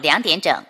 2点整。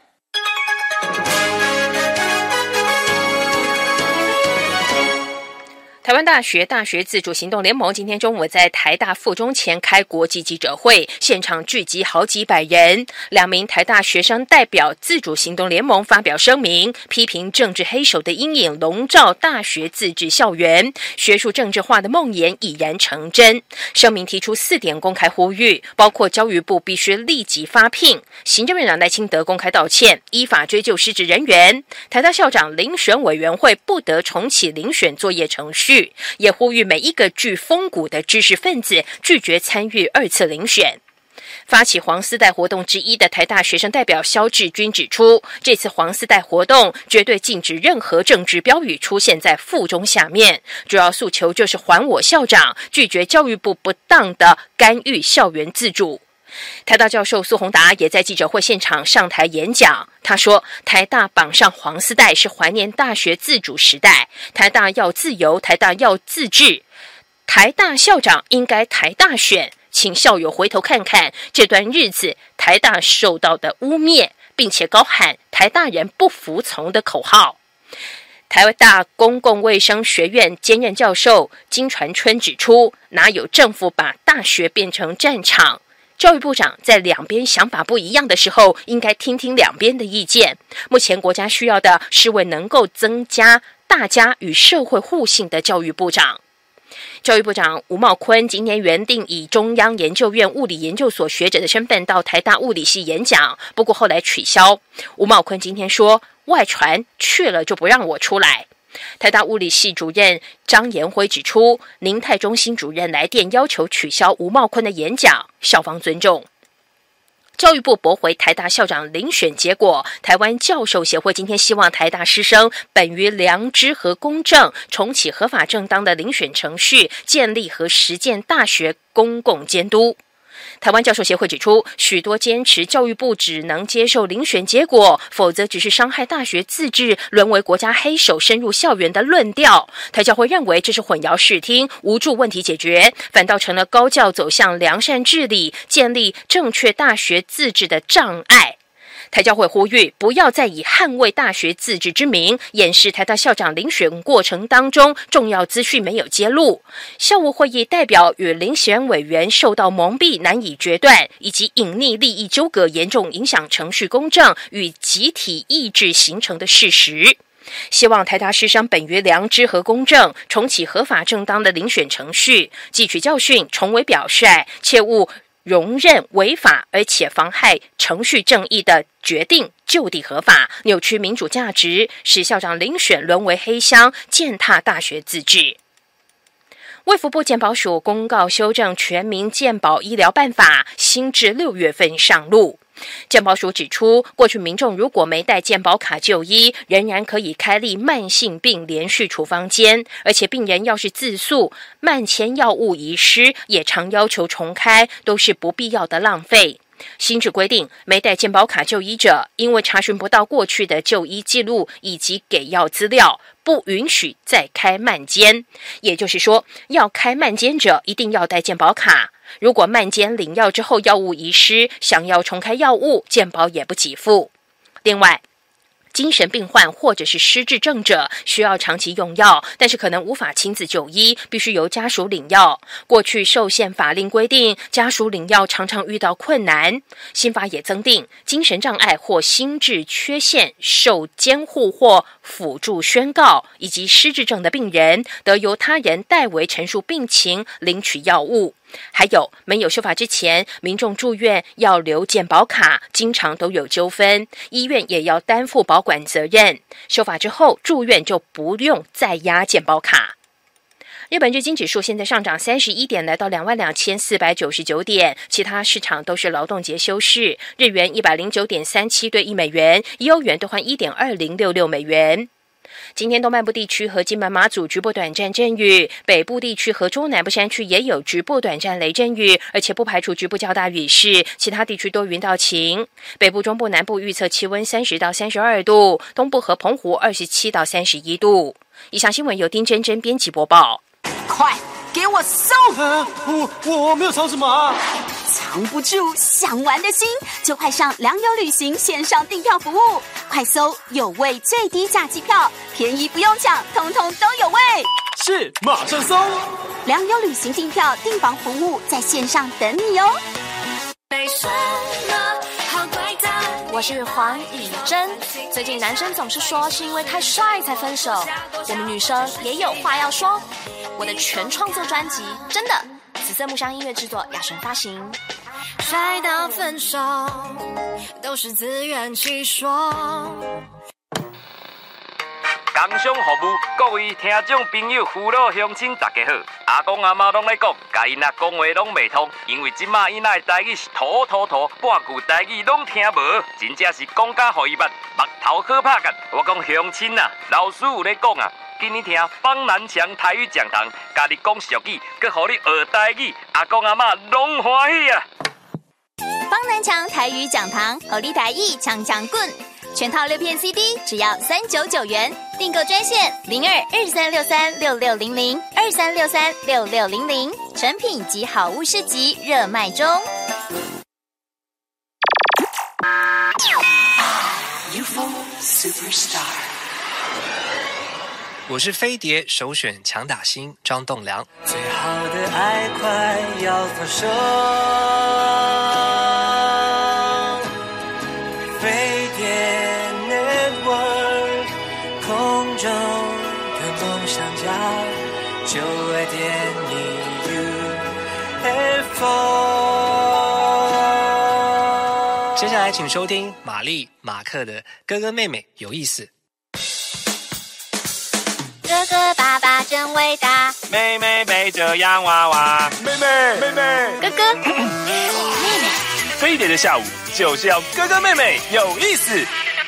台湾大学大学自主行动联盟今天中午在台大附中前开国际记者会，现场聚集好几百人。2名台大学生代表自主行动联盟发表声明，批评政治黑手的阴影笼罩大学自治校园，学术政治化的梦魇已然成真。声明提出4点公开呼吁，包括教育部必须立即发聘，行政院长赖清德公开道歉，依法追究失职人员，台大校长遴选委员会不得重启遴选作业程序，也呼吁每一个具风骨的知识分子拒绝参与2次遴选。发起黄丝带活动之一的台大学生代表萧志军指出，这次黄丝带活动绝对禁止任何政治标语出现在附中下面，主要诉求就是还我校长，拒绝教育部不当的干预校园自主。台大教授苏宏达也在记者会现场上台演讲，他说台大绑上黄丝带是怀念大学自主时代，台大要自由，台大要自治，台大校长应该台大选，请校友回头看看这段日子台大受到的污蔑，并且高喊台大人不服从的口号。台大公共卫生学院兼任教授金传春指出，哪有政府把大学变成战场？教育部长在两边想法不一样的时候，应该听听两边的意见。目前国家需要的是位能够增加大家与社会互信的教育部长。教育部长吴茂昆今年原定以中央研究院物理研究所学者的身份到台大物理系演讲，不过后来取消。吴茂昆今天说，外传去了就不让我出来。台大物理系主任张延辉指出，宁泰中心主任来电要求取消吴茂昆的演讲，校方尊重。教育部驳回台大校长遴选结果，台湾教授协会今天希望台大师生本于良知和公正，重启合法正当的遴选程序，建立和实践大学公共监督。台湾教授协会指出，许多坚持教育部只能接受遴选结果，否则只是伤害大学自治，沦为国家黑手深入校园的论调。台教会认为这是混淆视听，无助问题解决，反倒成了高教走向良善治理、建立正确大学自治的障碍。台教会呼吁，不要再以捍卫大学自治之名，掩饰台大校长遴选过程当中重要资讯没有揭露，校务会议代表与遴选委员受到蒙蔽难以决断，以及隐匿利益纠葛严重影响程序公正与集体意志形成的事实。希望台大师生本于良知和公正，重启合法正当的遴选程序，汲取教训，重为表率，切勿容忍违法而且妨害程序正义的决定就地合法，扭曲民主价值，使校长遴选沦为黑箱，践踏大学自治。卫福部健保署公告修正全民健保医疗办法，新至6月份上路。健保署指出，过去民众如果没带健保卡就医，仍然可以开立慢性病连续处方间，而且病人要是自诉慢签药物遗失，也常要求重开，都是不必要的浪费。新制规定，没带健保卡就医者，因为查询不到过去的就医记录以及给药资料，不允许再开慢间。也就是说，要开慢间者一定要带健保卡。如果慢间领药之后药物遗失，想要重开药物，健保也不给付。另外，精神病患或者是失智症者需要长期用药，但是可能无法亲自就医，必须由家属领药。过去受限法令规定，家属领药常常遇到困难。新法也增订，精神障碍或心智缺陷受监护或辅助宣告，以及失智症的病人，得由他人代为陈述病情，领取药物。还有，没有修法之前，民众住院要留健保卡，经常都有纠纷，医院也要担负保管责任。修法之后，住院就不用再压健保卡。日本日经指数现在上涨31点，来到22,499点，其他市场都是劳动节休市。日元109.37对1美元，以欧元兑换1.2066美元。今天东半部地区和金门马祖局部短暂阵雨，北部地区和中南部山区也有局部短暂雷阵雨，而且不排除局部较大雨势，其他地区多云到晴。北部、中部、南部预测气温30到32度，东部和澎湖27到31度。以上新闻由丁真真编辑播报。 快给我搜！ 我没有吵什么啊！ 藏不住想玩的心，就快上良友旅行线上订票服务，快搜有位最低价机票，便宜不用抢，通通都有位。 是，马上搜。 良友旅行订票订房服务在线上等你哦。 我是黄以真。最近男生总是说是因为太帅才分手，我们女生也有话要说。我的全创作专辑真的紫色木箱音乐制作，雅神发行。 帅到分手都是自圆其说。 工商服务，各位听众朋友、父老乡亲，大家好！阿公阿妈拢在讲，甲因仔讲话拢袂通，因为即马因仔的台语是土，半句台语拢听无，真正是讲甲互伊捌，目头好拍干。我讲乡亲啊，老师有咧讲啊，今年听方南强台语讲堂，家己讲俗语，佮互你学台语，阿公阿妈拢欢喜啊！ 方南强台语讲堂，互你台语强滚。全套6片 CD 只要399元，订购专线02-2363-6600，2363-6600，成品及好物市集热卖中。 我是飞碟首选强打星张栋梁。 最好的爱快要分手，飞碟 Network 空中的梦想家，9爱.1UFO。 接下来请收听玛丽马克的哥哥妹妹有意思。 哥哥爸爸真伟大， 妹妹背着洋娃娃，妹妹哥哥妹妹。 飞碟的下午就是要哥哥妹妹有意思。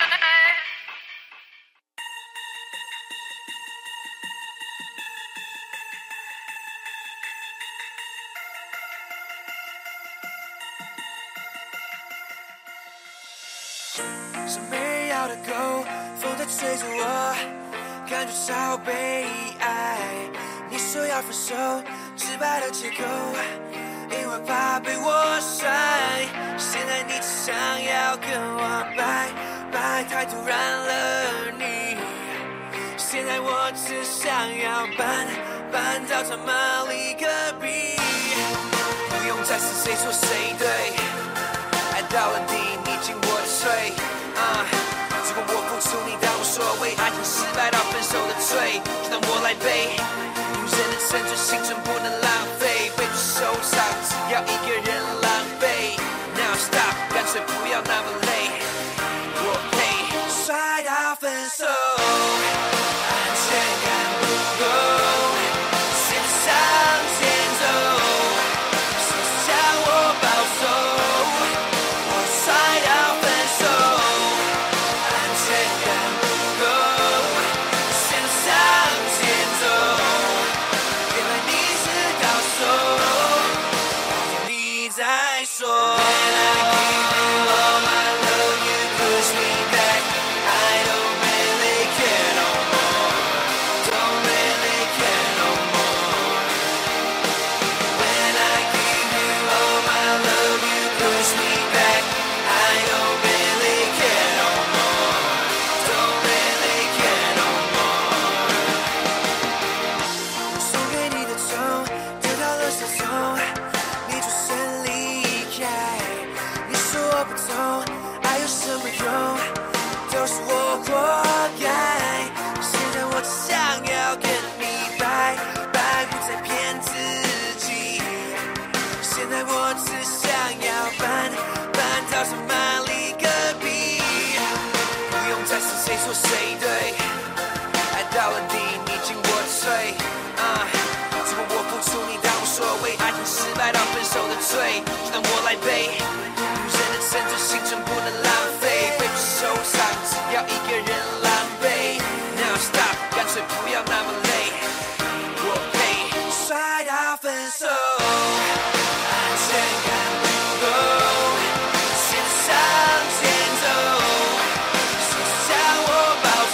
是美妙的狗，风在吹着我，感觉超被爱。你说要分手，直白的借口，因为怕被我甩。现在你只想要跟我拜拜，太突然了你。现在我只想要搬到他妈离隔壁，不用再是谁错谁对，爱到了底你进我的嘴。如果我付出你当无所谓，爱情失败到分手的罪，就让我来背。女人的青春，青春不能浪费，被不受伤，只要一个人狼狈。Now stop， 干脆不要那么累，我配帅到分手，安全感不够，先向前走，谁向我保守，我帅到分手。就让我来背，女人的青春，青春不能浪费，被不受伤，只要一个人狼狈。Now stop， 干脆不要那么累，我配帅到分手，安全感不够，先向前走，谁向我保守，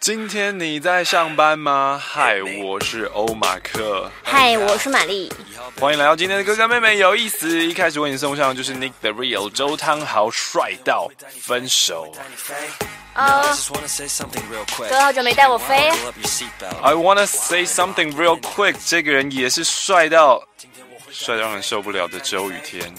今天你在上班吗？嗨，我是欧马克。 嗨，我是玛丽。 欢迎来到今天的哥哥妹妹有意思。一开始为你送上就是 Nick the Real 周汤豪帅到分手。 哥好久没带我飞。 I wanna say something real quick。这个人也是帅到让人受不了的周雨天。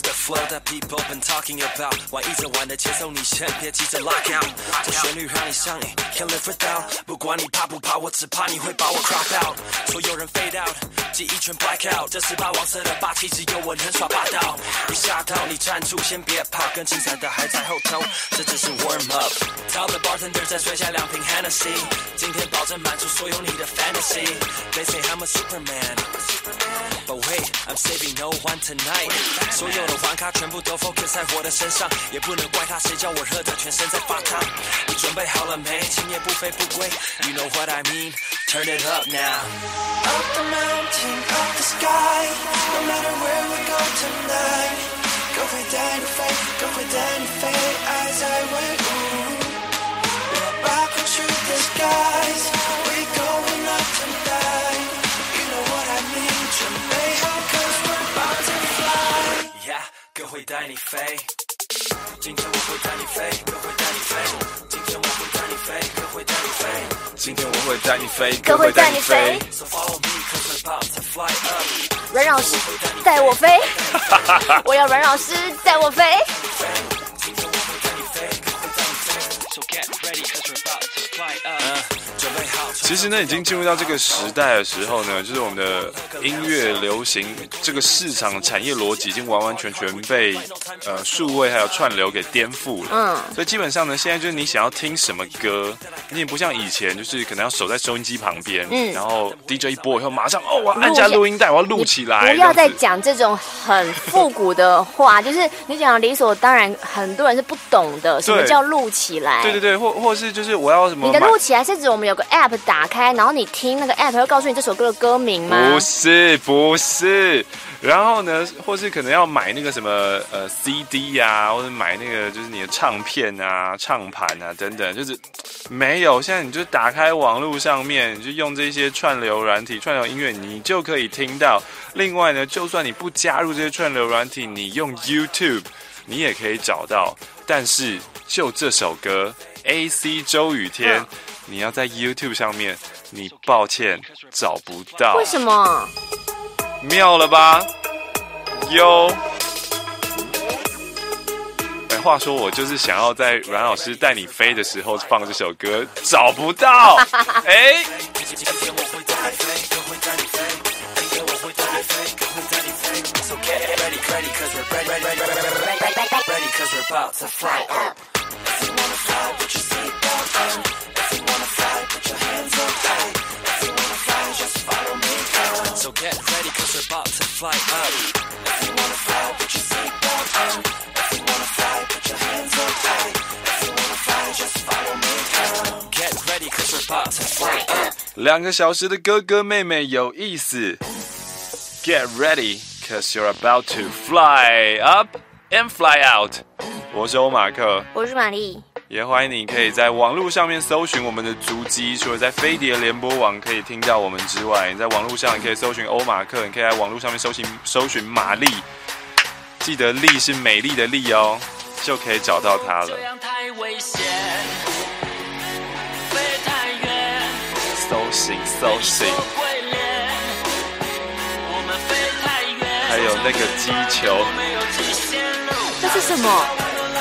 玩一整晚的节奏，你先别急着 lock out。这旋律让你上瘾 ，can't live without。不管你怕不怕，我只怕你会把我 crop out。所有人 fade out， 记忆全 black out。这是霸王色的霸气，只有我能耍霸道。一下到你站住，先别跑，更精彩的还在后头。这只是 warm up。Tell the bartender 再摔下2瓶 Hennessy， 今天保证满足所有你的 fantasy。They say I'm a Superman。But wait, I'm saving no one tonight。 所有的玩咖全部都 focus 在我的身上，也不能怪他，谁叫我热得全身在发烫。你准备好了没？今夜不飞不归 You know what I mean? Turn it up now. Up the mountain, up the sky. No matter where we go tonight. 各会带你飞，各会带你飞。As I went, we're back to the skies. We going up tonight. You know what I mean? 准备好 'cause we're about to fly. Yeah, 各会带你飞。今天我会带你飞，各会带你飞。今天我会带你飞，各会带你飞。今天我会带你飞，各会带你飞。So follow me 'cause we're about to fly up。 阮老师带我飞，我要阮老师带我飞。 今天我会带你飞，各会带你飞。So get ready 'cause we're about to fly up。准备好。其实呢，已经进入到这个时代的时候呢，就是我们的音乐流行这个市场产业逻辑已经完完全全被数位还有串流给颠覆了。所以基本上呢，现在就是你想要听什么歌，你也不像以前，就是可能要守在收音机旁边，然后 DJ 一播以后马上我要按下录音带，我要录起来。 不要再讲这种很复古的话，就是你讲理所当然，很多人是不懂的。什么叫录起来？ 对对对，或是就是我要什么？ 你的录起来是指我们有个 app 打开，然后你听那个 app 会告诉你这首歌的歌名吗？ 不是。然后呢，或是可能要买那个什么CD 啊，或者买那个就是你的唱片啊、唱盘啊等等，就是没有。现在你就打开网络上面，你就用这些串流软体、串流音乐，你就可以听到。另外呢，就算你不加入这些串流软体，你用 YouTube， 你也可以找到。但是就这首歌 AC 周雨天，你要在 YouTube 上面，你抱歉找不到。 为什么？ 妙了吧？哟！话说我就是想要在阮老师带你飞的时候放这首歌，找不到。So get ready 'cause we're about to fly up. If you wanna fly, put your seatbelt on. If you wanna fly, put your hands up high. If you wanna fly, just follow me. Get ready 'cause we're about to fly up. 2个小时的哥哥妹妹有意思。Get ready 'cause you're about to fly up and fly out. 我是欧马克， 我是玛丽。 也欢迎你可以在网络上面搜寻我们的足迹，除了在飞碟联播网可以听到我们之外，你在网络上你可以搜寻欧马克，你可以在网络上面搜寻玛丽，记得丽是美丽的丽哦，就可以找到它了。这样太危险，飞太远，搜寻，还有那个击球， 这是什么？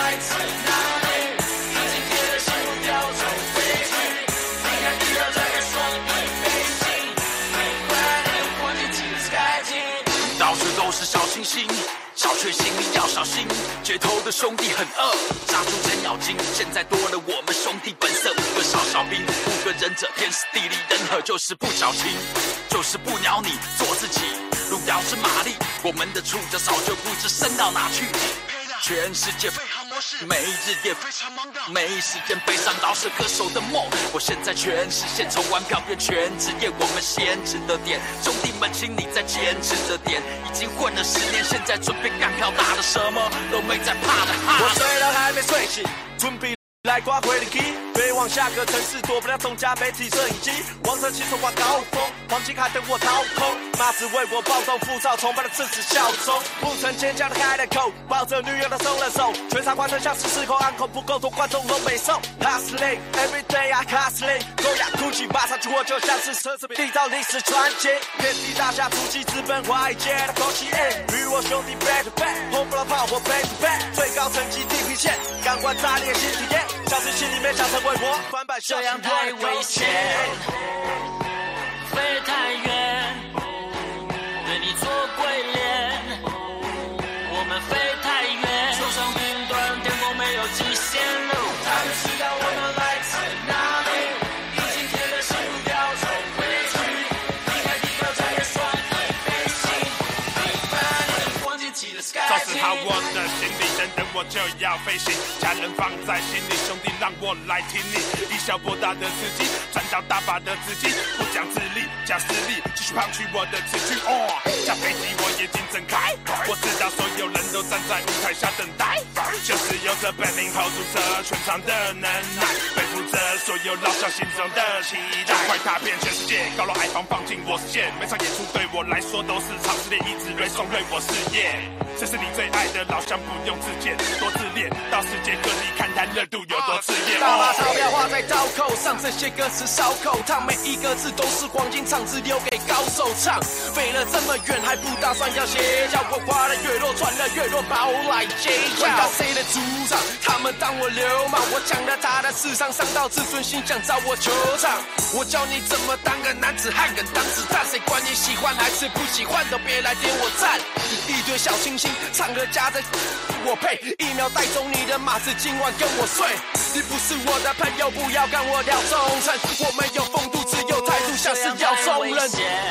是小清新，小确幸你要小心，街头的兄弟很饿，杀出程咬金，现在多了我们兄弟本色，5个少兵，5个忍者，天时地利人和，就是不矫情，就是不鸟你，做自己。路遥知马力，我们的触角早就不知伸到哪去。全世界飞航模式，每日也非常忙的，没时间悲伤饶舌歌手的梦。我现在全实现，从玩票变全职业，我们先值得点，兄弟们，请你再坚持着点。已经混了10年，现在准备干票大的，什么都没在怕的。我睡了还没睡醒，准备来刮回力气。 飞往下个城市，躲不了众家媒体摄影机。王者骑手挂高峰，黄金海等我掏空。妈子为我暴动浮躁，崇拜的赤子效忠。不曾坚强的开了口，抱着女友的松了手。全场观众像是失控，暗口不够多，观众都没送。Hustling every day I hustling， 高雅哭泣，马上去我就像是奢侈品，缔造历史传奇。遍地大侠突击，资本华尔街的口气，与我兄弟 back to back， 轰不了炮火 back to back， 最高层级地平线，感官炸裂新体验，小事心里面想成为我，翻版这样太危险， 飞太远，对你做鬼脸，我们飞太远，手上云端，天空没有极限路，他们知道我们来自哪里，已经贴了心不掉走回去，离开地表再也双翼飞行，你把你忘记起了 sky， 收拾好我的行李，等我就要飞行，家人放在心里，兄弟让我来听你，以小博大的司机，赚到大把的资金，不讲自力，讲实力，继续胖取我的词句。下飞机我眼睛睁开，我知道所有人都站在舞台下等待，就是有着80后住着全场的能耐，背负着所有老乡心中的期待，快踏遍全世界，高楼矮房放进我视线，每场演出对我来说都是场试炼，一直锐送锐我事业。这是你最爱的老乡，不用自荐，多自恋，到世界各地看看热度有多炽烈。 大把钞票花在刀口上，这些歌词烧口烫，每一个字都是黄金唱，只留给高手唱。飞了这么远还不打算要歇脚，我花了越多赚了越多，把我来接脚。回到谁的主场？他们当我流氓，我抢了他的市场，伤到自尊心想找我球场。我教你怎么当个男子汉，跟当子弹，谁管你喜欢还是不喜欢，都别来点我赞。一堆小清新，唱歌夹着我配，一秒带走你的马子，今晚跟我睡。你不是我的朋友，不要跟我聊忠诚，我没有风度，只有态度，像是要中人。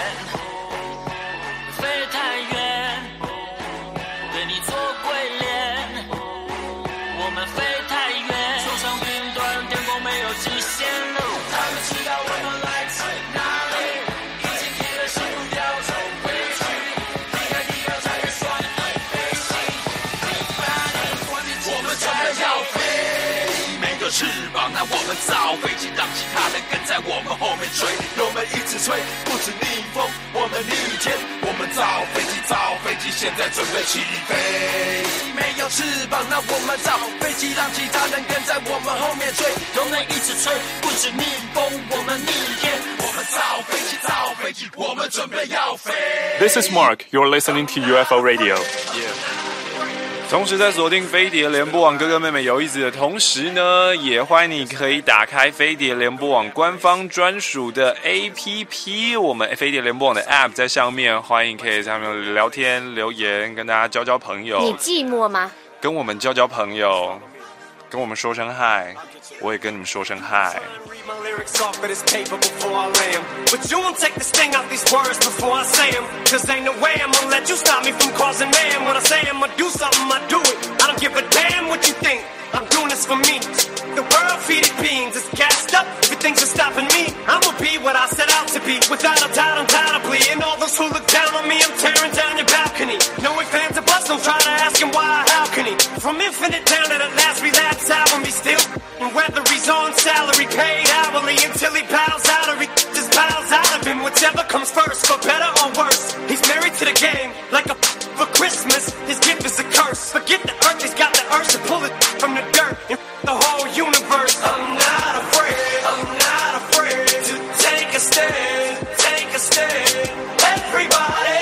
飞太远，对你做鬼脸，我们飞太远，手上云端，天空没有极限路，他们知道我们来自哪里，已经贴了心不掉走回去，离开地表再也双翼飞行，你把你忘记我们准备要飞，没有翅膀，那我们造飞机，让其他人跟在我们后面追， 油门一直吹，不止逆风，我们逆天，我们造飞机，现在准备起飞。没有翅膀，那我们造飞机，让其他人跟在我们后面追， 油门一直吹，不止逆风，我们逆天，我们造飞机，我们准备要飞。 This is Mark. You're listening to UFO Radio. 同时在锁定飞碟联播网哥哥妹妹有意思的同时呢，也欢迎你可以打开飞碟联播网官方专属的 APP， 我们飞碟联播网的 App 在上面，欢迎可以在上面聊天留言，跟大家交朋友。 你寂寞吗？ 跟我们交朋友，跟我们说声嗨，我也跟你们说声嗨。 My lyrics off of this paper before I lay them. But you won't take the sting out these words before I say them. Cause ain't no way I'm gonna let you stop me from causing mayhem. When I say I'm gonna do something, I do it. I don't give a damn what you think. I'm doing this for me. The world feeding beings is gassed up. Everything's just stopping me. I'ma be what I set out to be. Without a doubt, undoubtedly. And all those who look down on me, I'm tearing down your balcony. No ifs, ands, or buts, don't try to ask him why or how can he. From infinite down to the last relapse album, he still. And whether he's on salary, paid hourly, until he bows out or he just bows out of him. Whichever comes first, for better or worse. He's married to the game, like a for Christmas. His gift is a curse. Forget the earth, he's got the urge to pull it from the dirt and the whole universe. I'm not afraid to take a stand, take a stand. Everybody,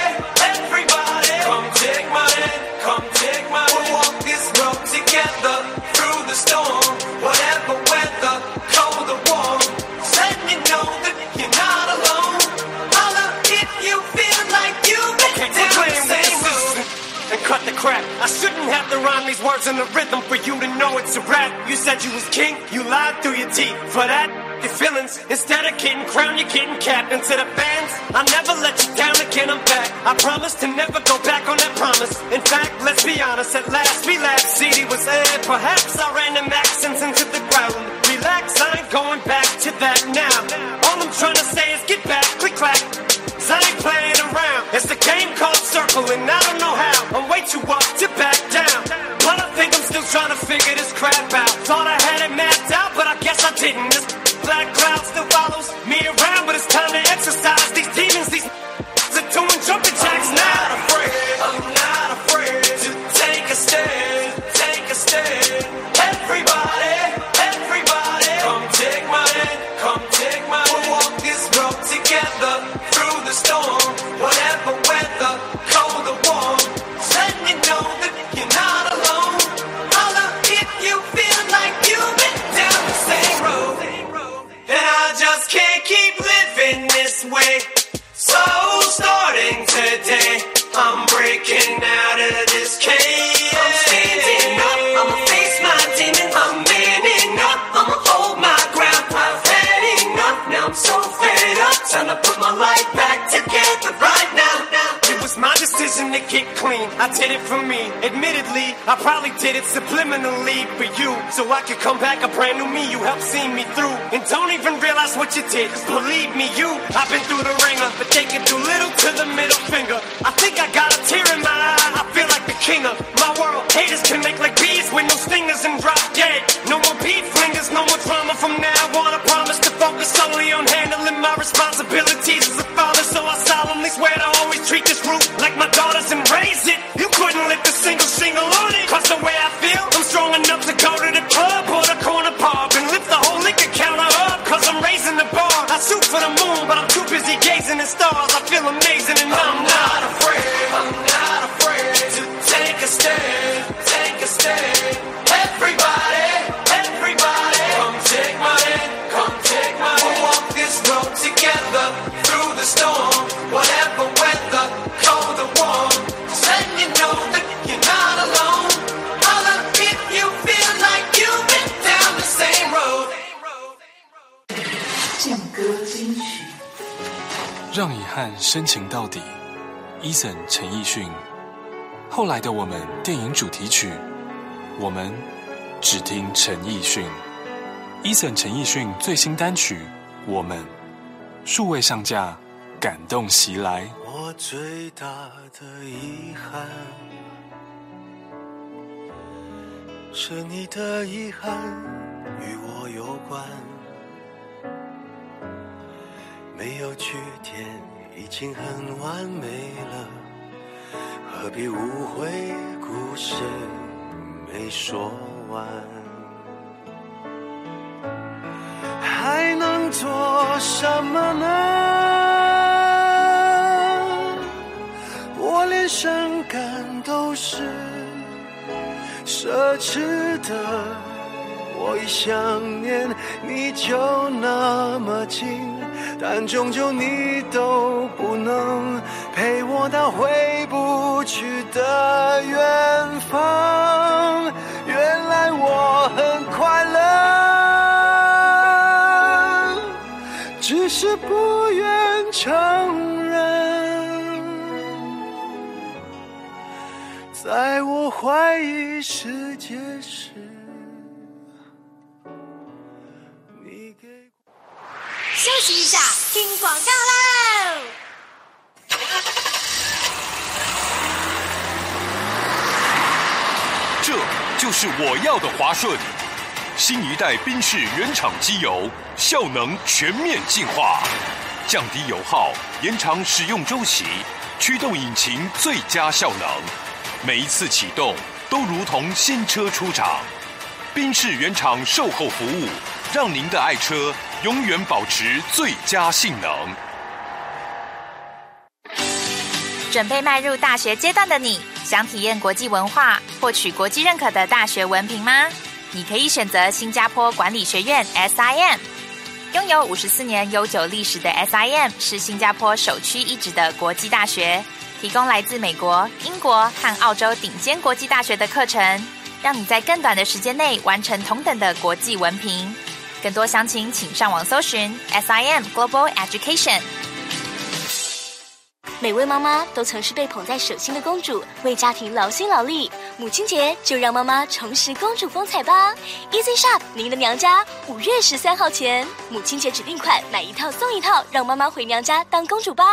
come take my hand, come take my hand. We'll walk this road together through the storm, whatever weather, cold or warm. Letting you know that you're not alone. Holla if you feel like you've been down the same road. And cut the crap. I shouldn't have to rhyme these words in the rhythm for you to know it's a rap. You said you was king, you lied through your teeth. For that, your feelings, instead of getting crowned, you're getting capped. And to the fans, I never let you down again, I'm back. I promise to never go back on that promise. In fact, let's be honest, at last we laughed. CD was aired, perhaps I ran them accents into the ground. Relax, I ain't going back to that now. All I'm trying to say is get back, click clack. I ain't playing around. It's a game called circling, I don't know how. I'm way too up to back down. But I think I'm still trying to figure this crap out. Thought I had it mapped out, but I guess I didn't. I'm breaking out of this cage. I'm standing up, I'ma face my demons. I'm manning up, I'ma hold my ground. I've had enough, now I'm so fed up. Time to put my life back together right now. It was my decision to get clean. I did it for me. Admittedly, I probably did it subliminally for you, so I could come back a brand new me. You helped see me through, and don't even realize what you did. Cause believe me, I've been through the ringer, but they can do little to the middle finger. I think I got a tear in my eye. I feel like the king of my world. Haters can make like bees with no stingers and drop dead. No more beef flingers, no more drama from now on. I promise to focus solely on handling my responsibilities as a father. So I solemnly swear to always treat this roof like my daughters and raise it. You couldn't lift a single shingle on it. Cause the way I feel, I'm strong enough to go to the club or the corner pub and lift the whole liquor counter up. Cause I'm raising the bar. I shoot for the moon, but I'm too busy gazing at stars. I feel amazing and I'm not afraid. I'm not afraid to take a stand. Take a stand. Everybody, everybody, come take my hand. Come take my hand. We'll walk this road together through the storm. Whatever weather, cold or warm. Just let you know that you're not alone. Holla if you feel like you've been down the same road. 劲歌金曲， 让遗憾深情到底。Eason 陈奕迅，后来的我们电影主题曲，我们只听陈奕迅。Eason 陈奕迅最新单曲《我们》数位上架，感动袭来。 我最大的遗憾是你的遗憾与我有关，没有句点已经很完美了，何必误会故事没说完，还能做什么呢？我连伤感都是奢侈的，我一想念你就那么近，但终究你都不能陪我到回不去的远方。原来我很快乐，只是不愿承认，在我怀疑世界时休息一下，听广告喽！ 这就是我要的华顺，新一代宾士原厂机油，效能全面进化，降低油耗，延长使用周期，驱动引擎最佳效能，每一次启动都如同新车出厂。宾士原厂售后服务，让您的爱车永远保持最佳性能。 准备迈入大学阶段的你，想体验国际文化，获取国际认可的大学文凭吗？你可以选择新加坡管理学院 SIM。 拥有54年悠久历史的 SIM 是新加坡首屈一指的国际大学，提供来自美国、英国和澳洲顶尖国际大学的课程，让你在更短的时间内完成同等的国际文凭。更多详情请上网搜寻 SIM Global Education。 每位妈妈都曾是被捧在手心的公主，为家庭劳心劳力。母亲节就让妈妈重拾公主风采吧 ！Easy Shop 您的娘家，5月13号前，母亲节指定款买一套送一套，让妈妈回娘家当公主吧。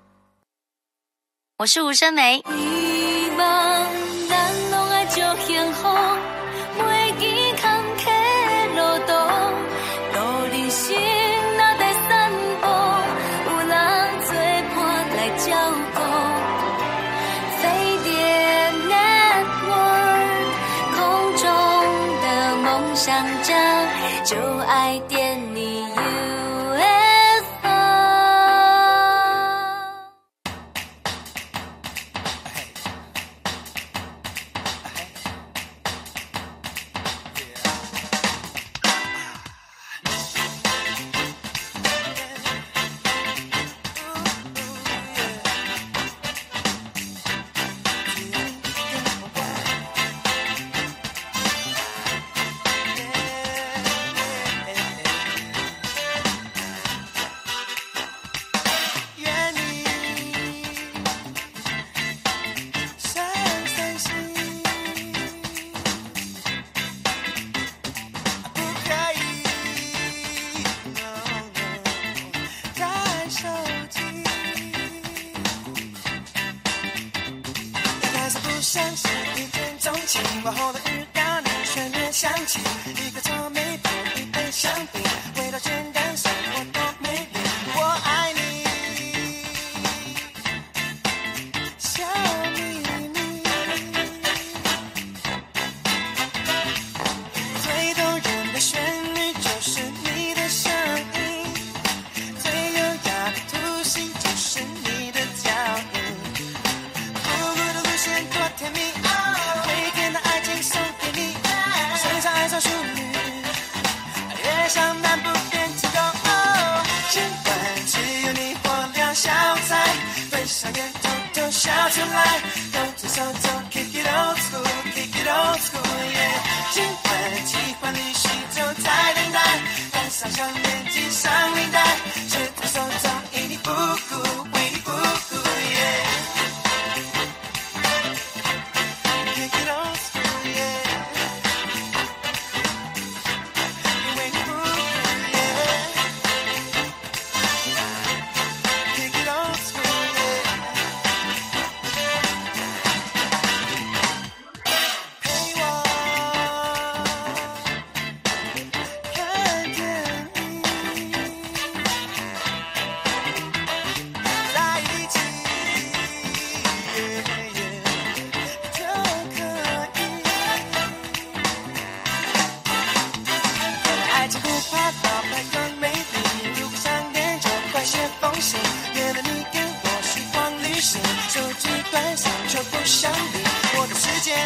我是吴声梅。 希望咱拢爱足幸福，袂见坎坷路途，路人生若在散步，有人做伴来照顾。飞碟 Network 空中的梦想家，就爱点你 UFO。 相信一见钟情，往后的遇到你全面想起一个草莓豆一杯香槟，味道简单生活多美丽，我爱你小秘密。最动人的旋律就是你的声音，最优雅的图形就是你的脚印，不顾的路线多甜蜜，每天的爱情送给你，身上爱上淑女，越想漫不变成功。尽管只有你我俩小菜，闭上眼偷偷笑出来，动作手肘 kick it old school kick it old school yeah。 尽管计划旅行就在等待，但上上年纪上领带，却在手中一你不顾为你不顾yeah。 Kick it old school yeah， 为你不顾yeah。 Kick it old school yeah。 陪我看电影，在一起就可以。爱情不怕老派更美丽，如果想念就快些封信，原来你跟我虚晃旅行，手机短信就不想理，我的时间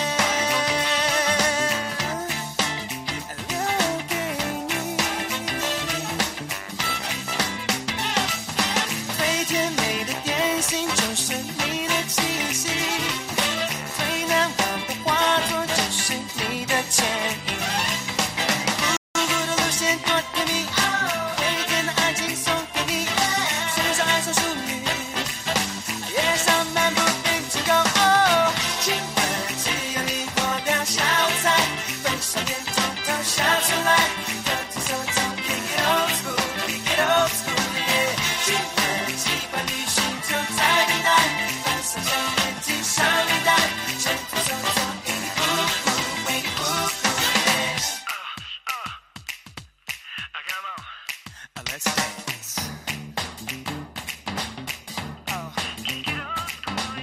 留给你。最甜美的点心就是你的气息，最难忘的画作就是你的倩影，不顾的路线多甜蜜，每天的爱情送给你，身上爱上淑女，越想漫不变成功。尽管只有你我俩小菜，闭上眼偷偷笑出来，动作手中 kick it old school kick it old school yeah。 尽管计划旅行就在等待，但上上年纪上领带，却在手中一你不顾为你不顾yeah。 Let's dance. Oh. Kick it old school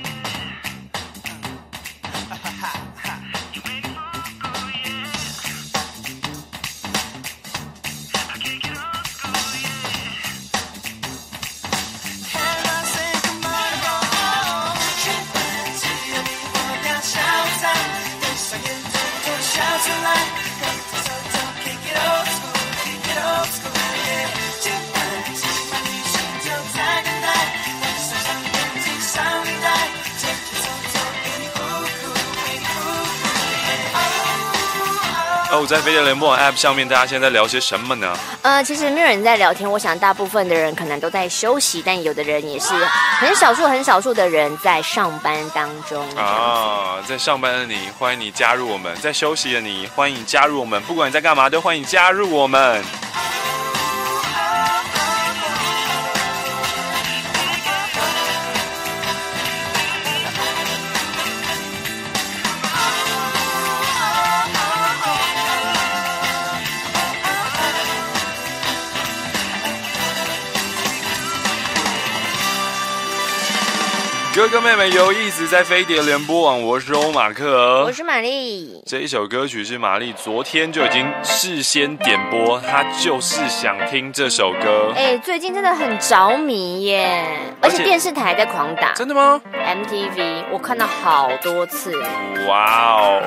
yeah。 Ha ha ha。 You make it cool yeah。 Kick it old school yeah。 And I say come on go。 尽管只有你我俩小菜，闭上眼偷偷笑出来，动作手中 kick it old school kick it old school yeah。 尽管计划旅行就在等待，但上上年纪上领带，却在手中一你不顾为你不顾yeah。 哦，在飞碟联播网 App 上面，大家现在在聊些什么呢？ 其实没有人在聊天，我想大部分的人可能都在休息，但有的人也是很少数的人在上班当中。 在上班的你，欢迎你加入我们；在休息的你，欢迎加入我们。不管你在干嘛，都欢迎加入我们。哥哥妹妹有意思，在飞碟联播网，我是欧马克， 我是玛丽。 这一首歌曲是玛丽昨天就已经事先点播，她就是想听这首歌。 最近真的很着迷耶，而且电视台在狂打。 真的吗 ？MTV 我看到好多次。 哇哦！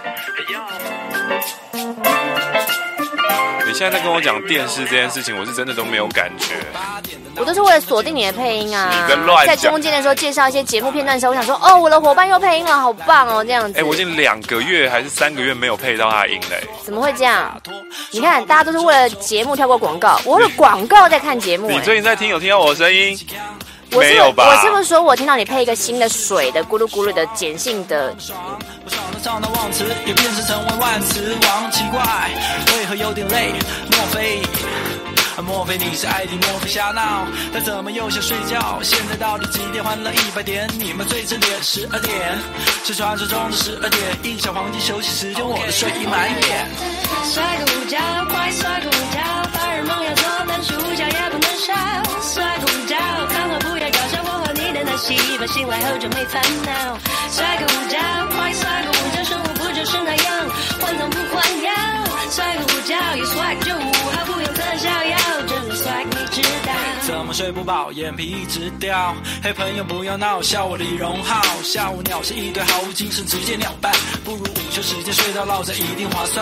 你现在在跟我讲电视这件事情，我是真的都没有感觉。 我都是为了锁定你的配音啊！ 你在乱讲。 在中间的时候介绍一些节目片段的时候，我想说，哦，我的伙伴又配音了，好棒哦，这样子。 我已经2个月还是3个月没有配到他的音嘞。 怎么会这样？你看，大家都是为了节目跳过广告，我为了广告在看节目。 你最近在听，有听到我的声音？ 没有吧？ 我是不是说我听到你配一个新的水的咕噜咕噜的碱性的？ 上的忘词也变成成为万词王，奇怪为何有点累？莫非莫非你是爱听，莫非瞎闹？他怎么又想睡觉？现在到底几点？换了100点，你们最正点12点，是传说中的12点，一小黄金休息时间，我的睡意满点。 摔个午觉，快摔个午觉，白日梦要做，但是午觉也不能少。摔个午觉，看好不要搞笑，我和你的那戏，把醒来后就没烦恼。摔个午觉，快摔个午觉，生活不就是那样，换汤不换药。摔个午觉，有 swag 就5号，不用特效药，这种 swag 你知道。 怎么睡不饱，眼皮一直掉。嘿，朋友不要闹，笑我李荣浩。下午鸟是一堆毫无精神，直接鸟蛋，不如午休时间睡到落枕一定划算。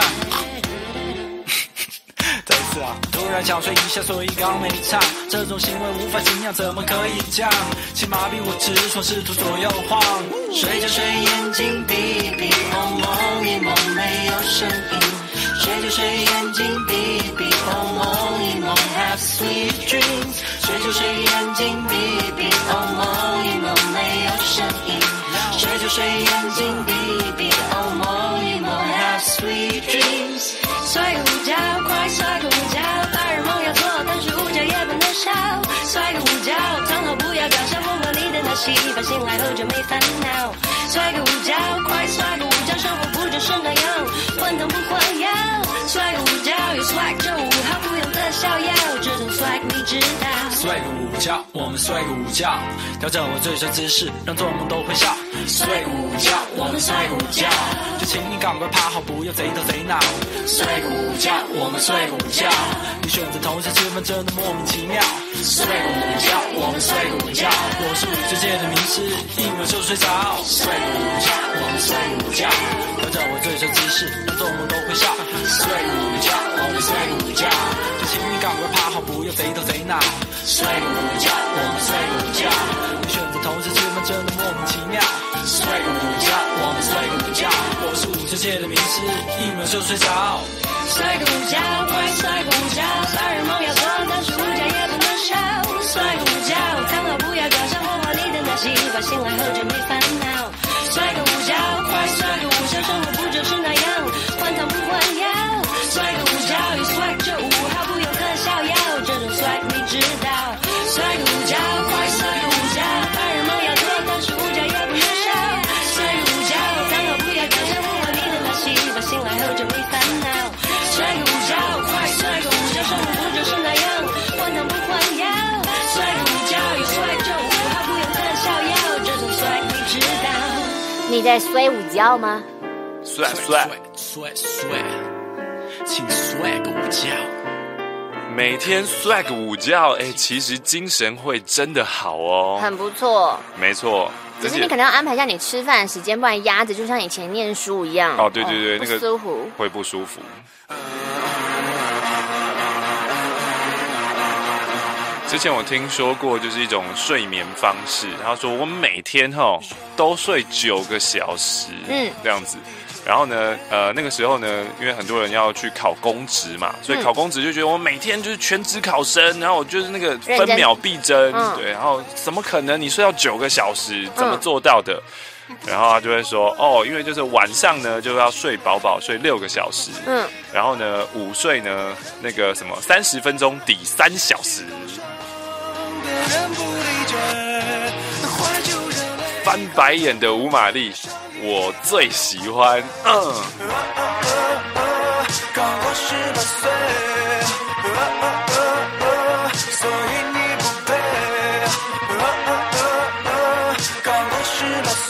再次啊，突然想睡一下，所以刚没唱。这种行为无法敬仰，怎么可以这样？请麻痹我直爽，试图左右晃。 睡着睡眼睛闭闭，梦一梦没有声音。睡着睡眼睛闭闭，梦一梦 have sweet dreams。睡着睡眼睛闭闭，梦一梦没有声音。睡着睡眼睛闭闭，梦一梦 have sweet dreams。摔个午觉，快摔个午觉，白日梦要做，但是午觉也不能少。摔个午觉，躺好不要搞笑，我和你的那戏，把醒来后就没烦恼。摔个午觉，快摔个午觉，生活不就是那样，换汤不换药。摔个午觉，有 swag 就5号，不用特效药，这种 swag 你知道。 睡个午觉，我们睡个午觉，调整我最帅姿势，让做梦都会笑。 睡个午觉，我们睡个午觉， 就请你赶快趴好，不要贼头贼脑。 睡个午觉，我们睡个午觉， 你选择同时吃饭真的莫名其妙。 睡个午觉，我们睡个午觉， 我是午睡界的名师，一秒就睡着。 睡个午觉，我们睡个午觉， 调整我最帅姿势，让做梦都会笑。 睡个午觉，我们睡个午觉， 就请你赶快趴好，不要贼头贼脑。 睡个午觉，我们睡个午觉， 你选择同时吃饭真的莫名其妙。 睡个午觉，我们睡个午觉， 我是午睡界的名师，一秒就睡着。 睡个午觉，快睡个午觉，白日梦要做，但是午觉也不能少。睡个午觉，躺好不要搞笑，我和你的那戏，把醒来后就没烦恼。睡个午觉，快睡个午觉，生活不就是那样，换汤不换药。睡个午觉，有 swag 就5号，不用特效药，这种 swag 你知道。睡个午觉，快睡个午觉，白日梦要做，但是午觉也不能少。睡个午觉，躺好不要搞笑，我和你的那戏，把醒来后就没烦恼。睡个午觉，快睡个午觉，生活不就是那样，换汤不换药。睡个午觉，有 swag 就5号，不用特效药，这种 swag 你知道。 你在睡午觉吗？ 睡， 请睡个午觉。 每天睡个午觉，其实精神会真的好哦， 很不错。 没错， 只是你可能要安排一下你吃饭的时间，不然压着就像以前念书一样。 哦，对对对，那个不舒服， 会不舒服。之前我听说过，就是一种睡眠方式，他说我每天都睡9个小时，这样子。然后呢，那个时候呢，因为很多人要去考公职嘛，所以考公职就觉得我每天就是全职考生，然后我就是那个分秒必争，对，然后怎么可能你睡到9个小时，怎么做到的？然后他就会说，因为就是晚上呢就要睡饱饱，睡6个小时，然后呢午睡呢那个什么30分钟抵3小时。翻白眼的吴玛丽，我最喜欢。 刚过18岁，所以你不配。刚过18岁。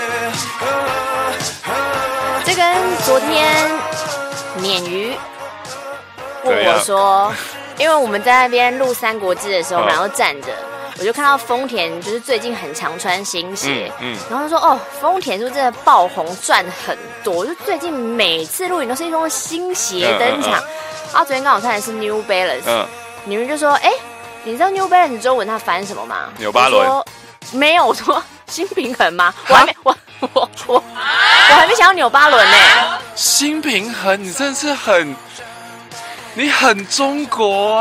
这跟昨天鲶鱼问我说，因为我们在那边录《三国志》的时候，然后站着。我就看到丰田就是最近很常穿新鞋，然后就说丰田是不是真的爆红赚很多？就最近每次录影都是一双新鞋登场。然后昨天刚好看的是 New Balance，你们就说你知道 New Balance 中文它翻什么吗？ 纽巴伦。 我说没有，我说新平衡吗？我还没我还没想到纽巴伦呢。 新平衡，你真的是你很中国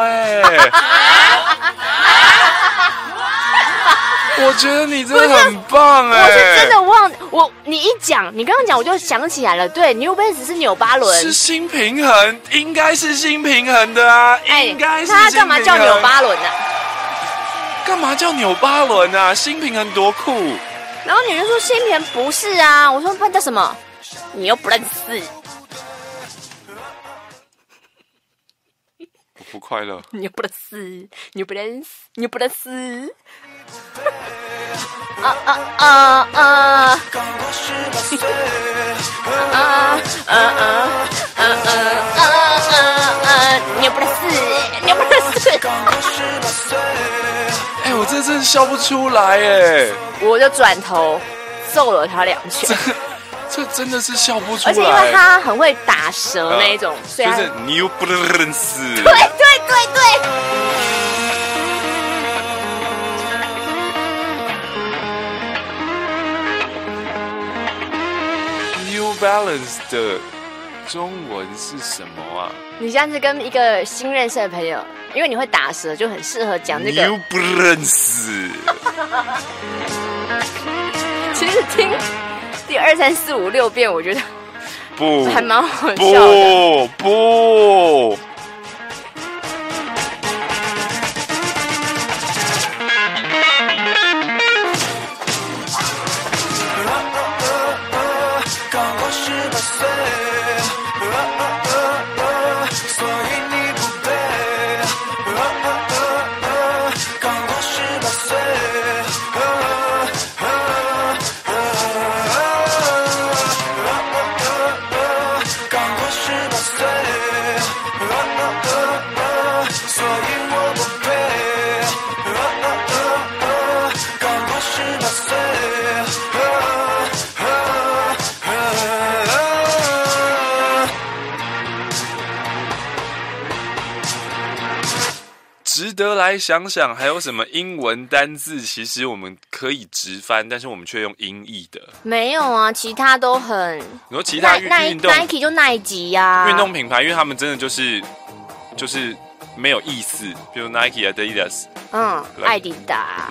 我觉得你真的很棒我是真的忘我你一讲，你刚刚讲我就想起来了，对 ，New Balance 是纽巴伦， 是新平衡，应该是新平衡的啊，应该是新平衡。 那他干嘛叫纽巴伦啊？ 干嘛叫纽巴伦啊？新平衡多酷！ 然后你就说新平衡不是啊，我说不然叫什么？你又不认识。 我不快乐。 你又不认识，你又不认识，你又不认识。你又不认识，你又不认识。 哎，我这真的笑不出来哎！ 我就转头揍了他2拳。 这真的是笑不出来， 而且因为他很会打舌那一种，所以就是你又不认识。 对对对对。 New Balance 的中文是什么啊？ 你现在是跟一个新认识的朋友，因为你会打舌，就很适合讲这个。 你又不认识。 其实听第2、3、4、5、6遍，我觉得不还蛮好笑的。 不。值得来想想，还有什么英文单字？其实我们可以直翻，但是我们却用音译的。没有啊，其他都很。 你说其他运动 ，Nike 就耐吉呀， 运动品牌，因为他们真的就是没有意思，比如 Nike、Adidas， 艾迪达、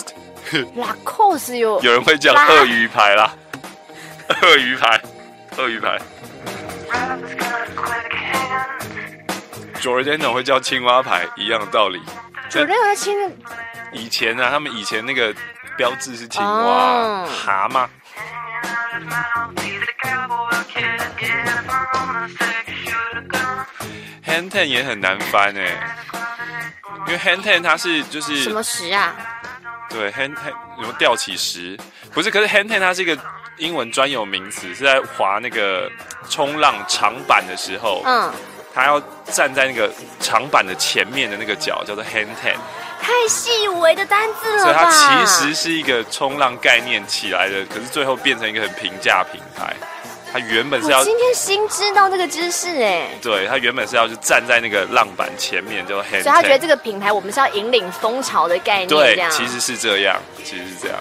Lacoste 有人会叫鳄鱼牌啦，鳄鱼牌。Giordano 会叫青蛙牌，一样的道理。 Giordano 在青以前啊，他们以前那个标志是青蛙、蛤蟆。Hand Ten 也很难翻哎，因为 Hand Ten 它是就是什么石啊？ 对 ，Hand Ten 什么吊起石不是？可是 Hand Ten 它是一个英文专有名词，是在滑那个冲浪长板的时候，他要站在那个长板的前面的那个脚，叫做 hand ten。 太细微的单字了吧？ 所以它其实是一个冲浪概念起来的，可是最后变成一个很平价品牌。它原本是要， 我今天新知道这个知识哎。 对，它原本是要就站在那个浪板前面，叫做 hand ten。 所以他觉得这个品牌我们是要引领风潮的概念， 对， 这样其实是这样，其实是这样。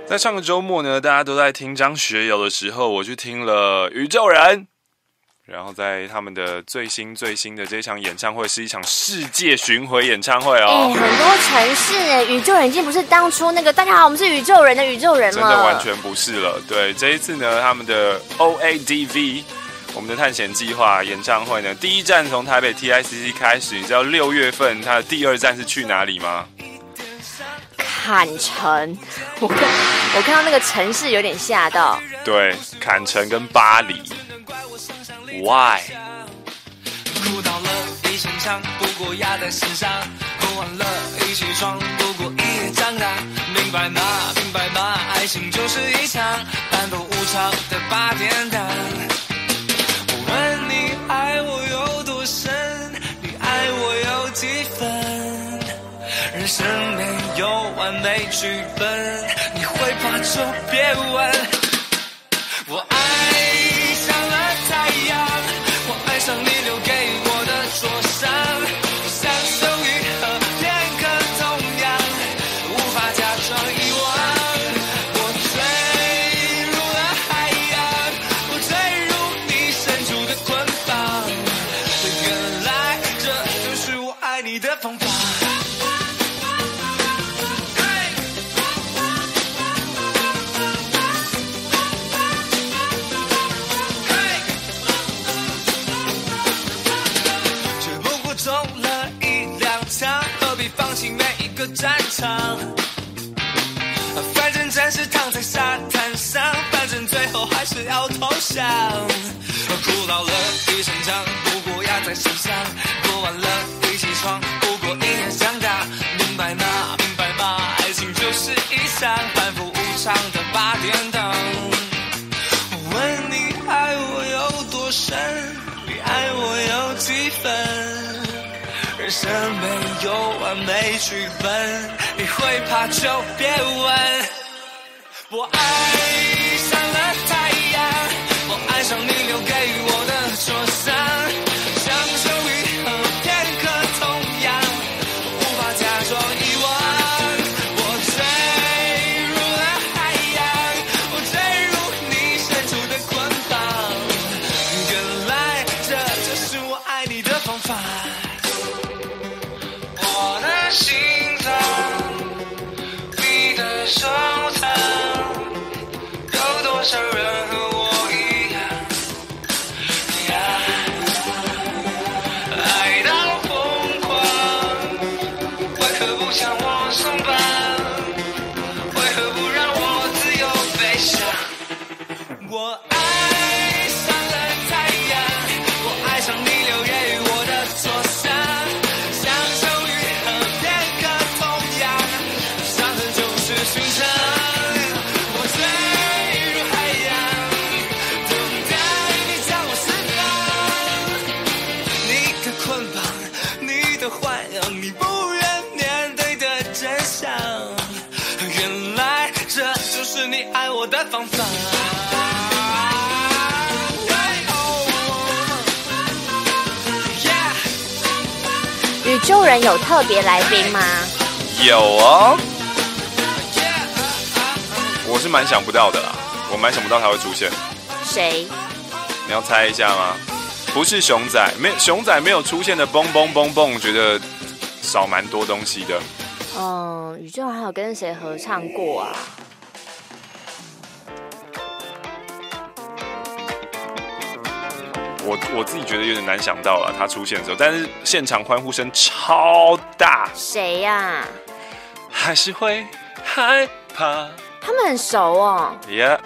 在上个周末呢，大家都在听张学友的时候，我去听了宇宙人。然后在他们的最新的这场演唱会是一场世界巡回演唱会哦， 很多城市宇宙人已经不是当初那个大家好我们是宇宙人的宇宙人了， 真的完全不是了。对，这一次呢，他们的 OADV 我们的探险计划演唱会呢，第一站从台北 TICC 开始，你知道6月份它的第2站是去哪里吗？ 坎城，我看到那个城市有点吓到。 对，坎城跟巴黎。Why？ 哭到了一身伤，不过压在心上。哭完了一起床，不过一夜长大。明白吗？明白吗？爱情就是一场反复无常的8点档。我问你爱我有多深，你爱我有几分？人生没有完美剧本，你会怕就别问。我爱上了太阳，我爱上你留给我的灼伤，像手语和片刻同样，无法假装遗忘。我坠入了海洋，我坠入你伸出的捆绑，原来这就是我爱你的方法。放弃每一个战场，反正暂时躺在沙滩上，反正最后还是要投降。哭到了一身伤，不过压在心上。过完了一起床，不过一夜长大。明白吗？明白吗？爱情就是一场反复无常的8点档。我问你爱我有多深，你爱我有几分？人生没有完美剧本，你会怕就别问。我爱上了太阳，我爱上你留给我的灼伤，像手语和片刻同样，无法假装遗忘。我坠入了海洋，我坠入你伸出的捆绑，原来这就是我爱你的方法。我的心脏，你的收藏，有多少人和我一样，爱到疯狂，为何不向我松绑？为何不让我自由飞翔？我爱上了太阳，我爱上你留给我的灼伤。你不愿面对的真相，原来这就是你爱我的方法。 宇宙人有特别来宾吗？ 有哦，我是蛮想不到的啦，我蛮想不到他会出现。 谁？ 你要猜一下吗？不是熊仔，熊仔没有出现的蹦蹦蹦蹦，觉得少蛮多东西的。 宇宙还有跟谁合唱过啊？ 我自己觉得有点难想到了，他出现的时候，但是现场欢呼声超大。 谁呀？ 还是会害怕。 他们很熟哦。 Yeah。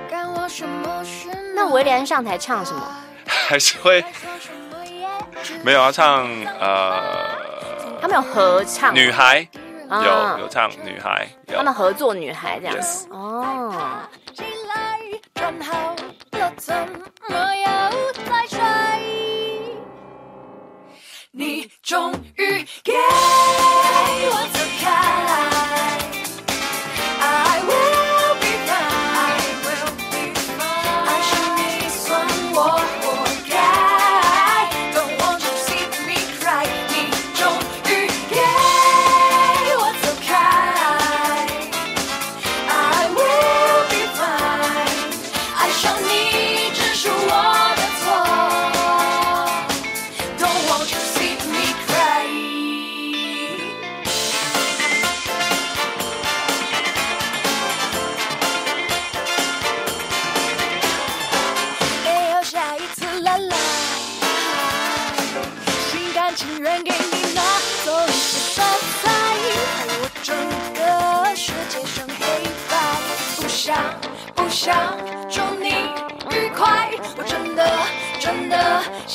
那威廉上台唱什么？ 还是会没有要唱他们有合唱女孩，有唱女孩， 他们合作女孩这样。 Yes. 哦。 你终于给我走开。I will be fine，爱上你算我活该。Don't want to see me cry， 你终于给我走开。I will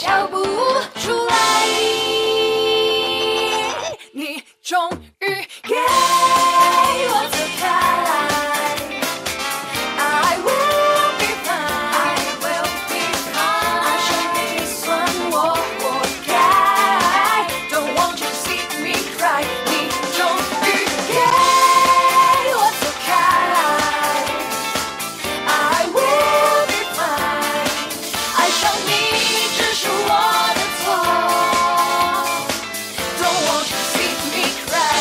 笑不出来。你终于给我走开，I will be fine， 爱上你算我活该 ，Don't want you to see me cry， 你终于给我走开 ，I will be fine， 爱上你只是我的错 ，Don't want you to see me cry。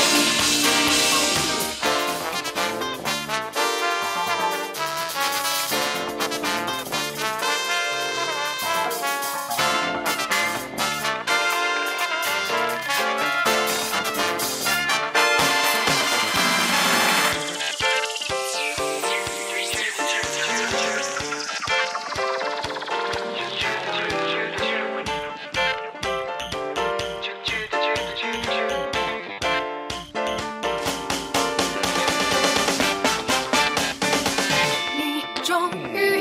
你终于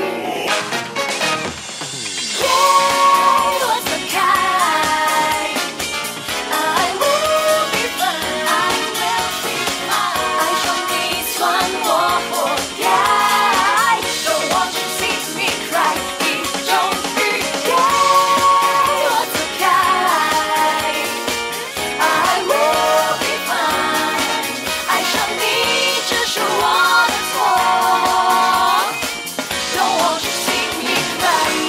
给我走开 ，I will be fine， 爱上你算我活该 ，Don't want you to see me cry， 你终于给我走开 ，I will be fine， 爱上你只是我的错。Don't want you to see me cry。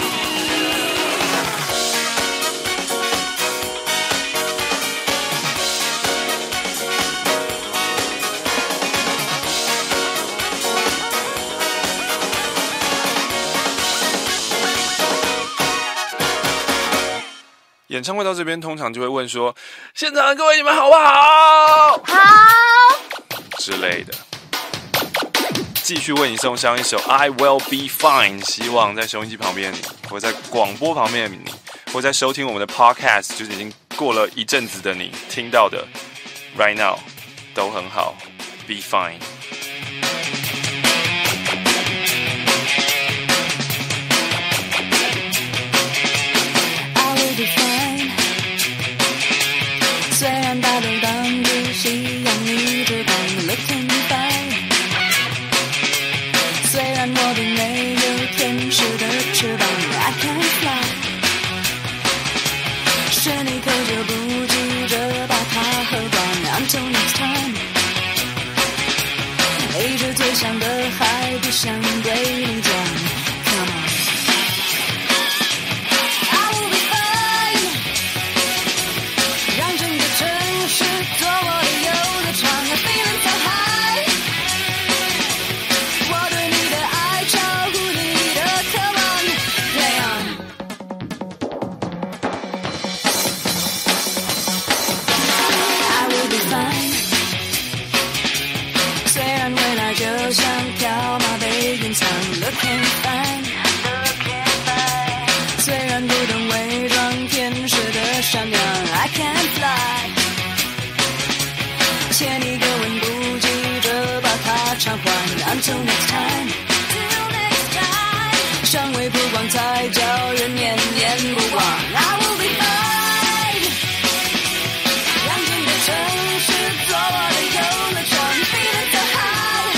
演唱会到这边，通常就会问说：“现场的各位，你们好不好？” 好之类的。继续为你送上一首《I Will Be Fine》，希望在收音机旁边，或在广播旁边的你，或在收听我们的 Podcast， 就是已经过了一阵子的你听到的 ，right now 都很好 ，Be Fine。 I will be fine， 虽然大都挡住夕阳，你只帮 looking fine。虽然我并没有天使的翅膀 ，I can't fly， 是你可就不急着把它喝光 ，Until next time。一直最想的还不想对你讲 ，Come on。让整个城市做我的游乐场 I'm feeling so high， 我对你的爱超乎你的渴望 Play on。 I will be fine， 虽然未来就像条马被隐藏 Looking fine， 虽然不懂伪装天使的善良 I can't fly， 欠你个吻不急着把它偿还 Until next time， 尚未曝光才叫人念念不忘 I will be fine， 让整个城市做我的游乐场 Feeling so high，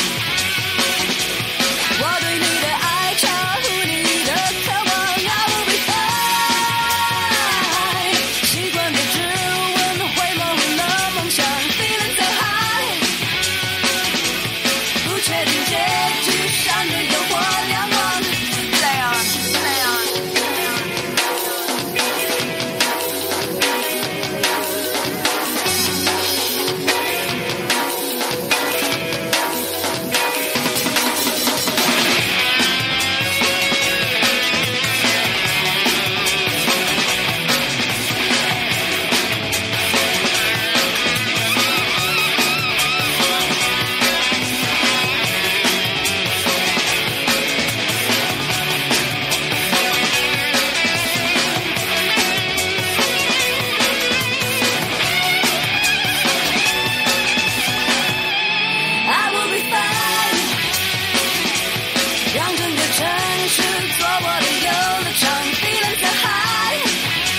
我对你的爱超乎你的渴望 I will be fine， 习惯被质问会模糊了梦想 Feeling so high， 不确定结局闪着诱惑亮光 Play on Play on。 让整个城市做我的游乐场 Feeling so high，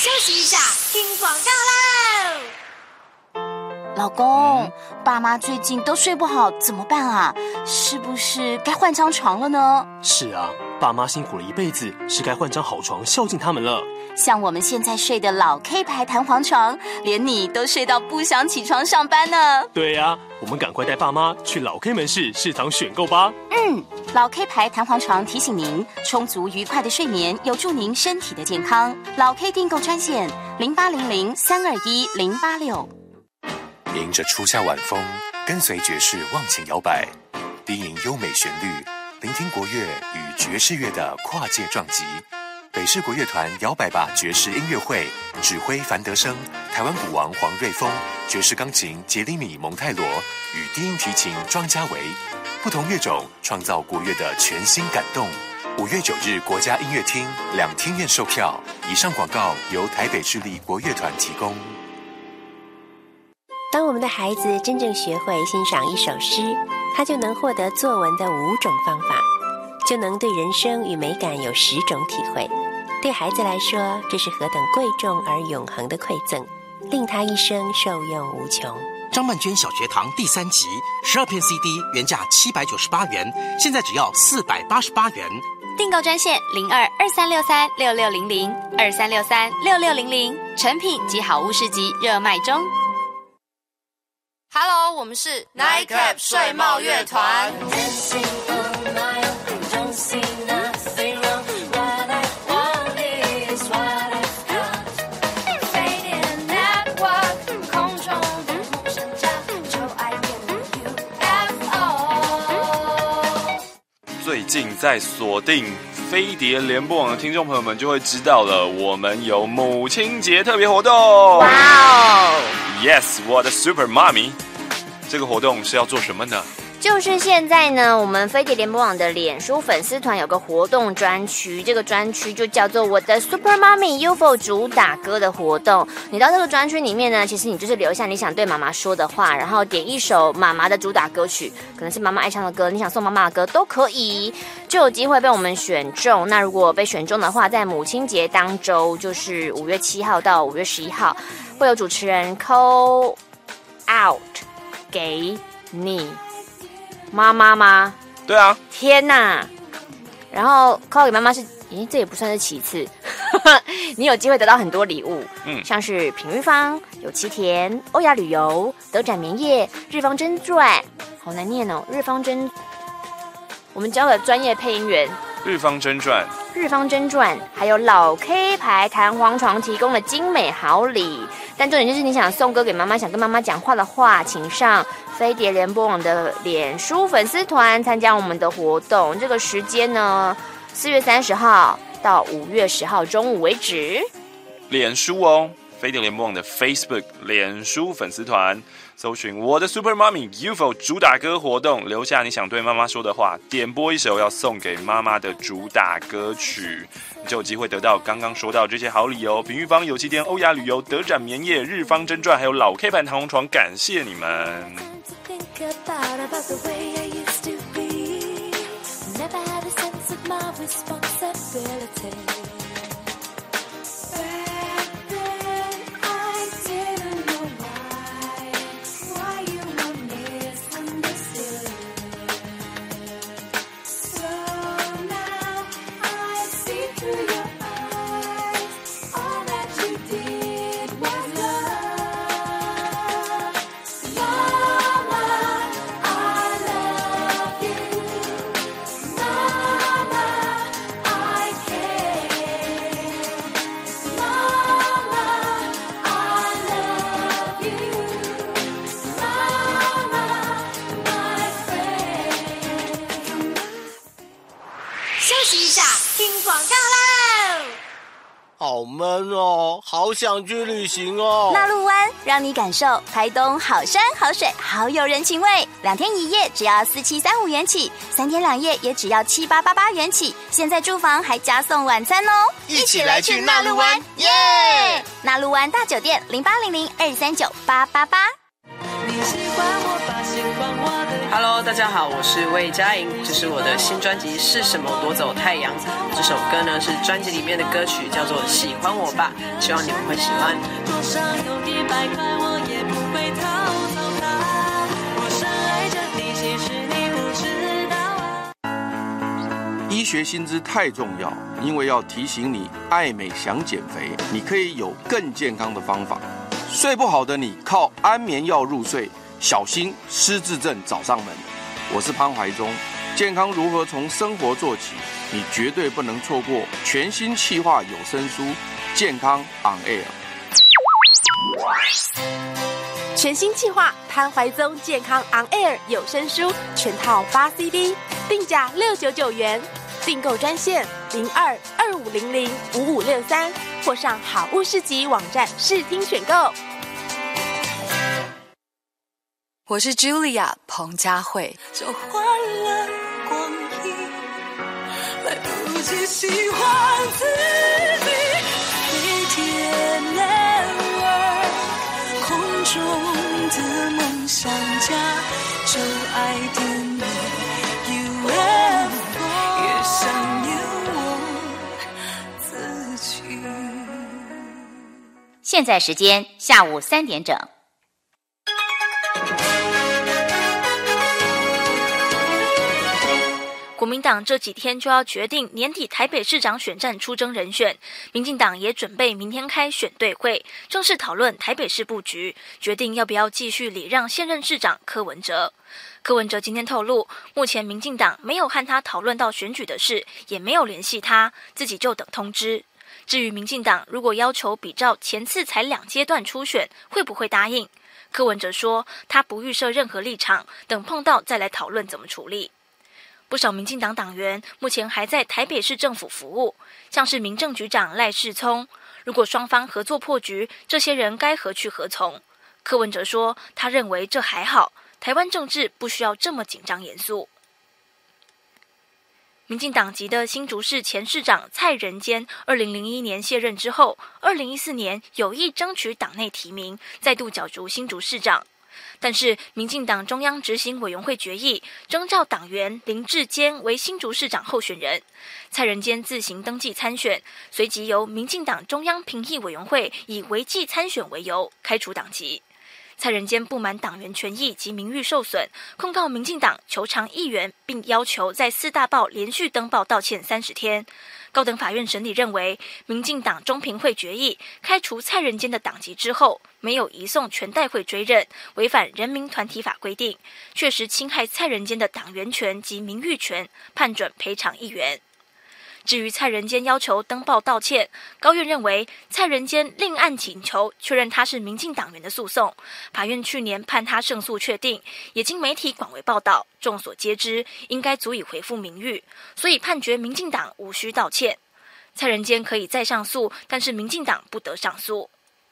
休息一下，听广告喽。 老公，爸妈最近都睡不好，怎么办啊？是不是该换张床了呢？ 是啊，爸妈辛苦了一辈子，是该换张好床孝敬他们了。 像我们现在睡的老 K 牌弹簧床，连你都睡到不想起床上班呢。 对啊，我们赶快带爸妈去老 K 门市市场选购吧。 老 K 牌弹簧床提醒您，充足愉快的睡眠有助您身体的健康。老 K 订购专线0800-321-086。 迎着初夏晚风，跟随爵士往前摇摆，低吟优美旋律，聆听国乐与爵士乐的跨界撞击。北市国乐团摇摆吧爵士音乐会，指挥樊德生，台湾鼓王黄瑞峰，爵士钢琴杰里米蒙泰罗与低音提琴庄家维，不同乐种创造国乐的全新感动。5月9日国家音乐厅2天院售票。以上广告由台北市立国乐团提供。 当我们的孩子真正学会欣赏一首诗，他就能获得作文的5种方法，就能对人生与美感有10种体会。对孩子来说，这是何等贵重而永恒的馈赠，令他一生受用无穷。 张曼娟小学堂第3集，12片 CD 原价798元，现在只要488元。 订购专线02-2363-6600，2363-6600，成品及好物市集热卖中。Hello， 我们是 Nightcap 睡帽乐团。 最近在锁定飞碟联播网的听众朋友们就会知道了，我们有母亲节特别活动。 哇哦 ！Yes， 我的 Super Mommy。这个活动是要做什么呢？ 就是现在呢，我们飞碟联播网的脸书粉丝团有个活动专区，这个专区就叫做我的 Super Mommy UFO 主打歌的活动。你到这个专区里面呢，其实你就是留下你想对妈妈说的话，然后点一首妈妈的主打歌曲，可能是妈妈爱唱的歌，你想送妈妈的歌都可以，就有机会被我们选中。那如果被选中的话，在母亲节当周，就是5月7号到5月11号，会有主持人 call out 给你妈妈吗？ 对啊。 天哪！然后 call 给妈妈是，这也不算是其次，你有机会得到很多礼物，像是品玉坊、有奇田、欧亚旅游、德展棉业、日方真传，好难念哦，日方真。我们交给专业配音员。 日方真传， 还有老 K 牌弹簧床提供的精美好礼。但重点就是你想送歌给妈妈，想跟妈妈讲话的话，请上飞碟联播网的脸书粉丝团参加我们的活动。这个时间呢，4月30号到5月10号中午为止。 脸书哦，飞碟联播网的 Facebook 脸书粉丝团。搜寻我的 Super Mommy UFO 主打歌活动，留下你想对妈妈说的话，点播一首要送给妈妈的主打歌曲，你就有机会得到刚刚说到这些好礼哦。品玉坊、有奇店、欧亚旅游、德展棉业、日方真传，还有老 K 盘弹簧床，感谢你们。 好闷哦，好想去旅行哦。 纳陆湾让你感受台东好山好水好有人情味，2天1夜只要4735元起，3天2夜也只要7888元起。现在住房还加送晚餐哦， 一起来去纳陆湾，耶！ 纳陆湾大酒店0800-239-888。 Hello， 大家好，我是魏佳莹，这是我的新专辑《是什么夺走太阳》。这首歌呢是专辑里面的歌曲，叫做《喜欢我吧》，希望你们会喜欢。桌上有100块，我也不会逃走它。我深爱着你，其实你不知道啊。 医学新知太重要，因为要提醒你，爱美想减肥，你可以有更健康的方法。睡不好的你，靠安眠药入睡。小心失智症找上门。我是潘怀宗，健康如何从生活做起？你绝对不能错过全新企划有声书《健康 on air》。 全新企划潘怀宗健康 on air 有声书全套8 CD， 定价699元，订购专线02-2500-5563，或上好物市集网站试听选购。 我是 Julia 彭佳慧。 就换了光阴，来不及喜欢自己。飞碟 Network， 空中的梦想家，就爱点你 UFO， 也想念我自己。 现在时间下午3点整。 国民党这几天就要决定年底台北市长选战出征人选，民进党也准备明天开选对会，正式讨论台北市布局，决定要不要继续礼让现任市长柯文哲。柯文哲今天透露，目前民进党没有和他讨论到选举的事，也没有联系他，自己就等通知。至于民进党如果要求比照前次才2阶段初选，会不会答应？柯文哲说，他不预设任何立场，等碰到再来讨论怎么处理。不少民进党党员目前还在台北市政府服务，像是民政局长赖世聪。如果双方合作破局，这些人该何去何从？柯文哲说，他认为这还好，台湾政治不需要这么紧张严肃。民进党籍的新竹市前市长蔡仁坚2001年卸任之后，2014年有意争取党内提名，再度角逐新竹市长。但是民进党中央执行委员会决议征召党员林志坚为新竹市长候选人，蔡仁坚自行登记参选，随即由民进党中央评议委员会以违纪参选为由开除党籍。蔡仁坚不满党员权益及名誉受损，控告民进党求偿1元，并要求在4大报连续登报道歉30天。高等法院审理认为，民进党中评会决议开除蔡仁坚的党籍之后，没有移送全代会追认，违反人民团体法规定，确实侵害蔡仁坚的党员权及名誉权，判准赔偿1元。至于蔡仁坚要求登报道歉，高院认为蔡仁坚另案请求确认他是民进党员的诉讼，法院去年判他胜诉确定，也经媒体广为报道，众所皆知，应该足以恢复名誉，所以判决民进党无需道歉。蔡仁坚可以再上诉，但是民进党不得上诉。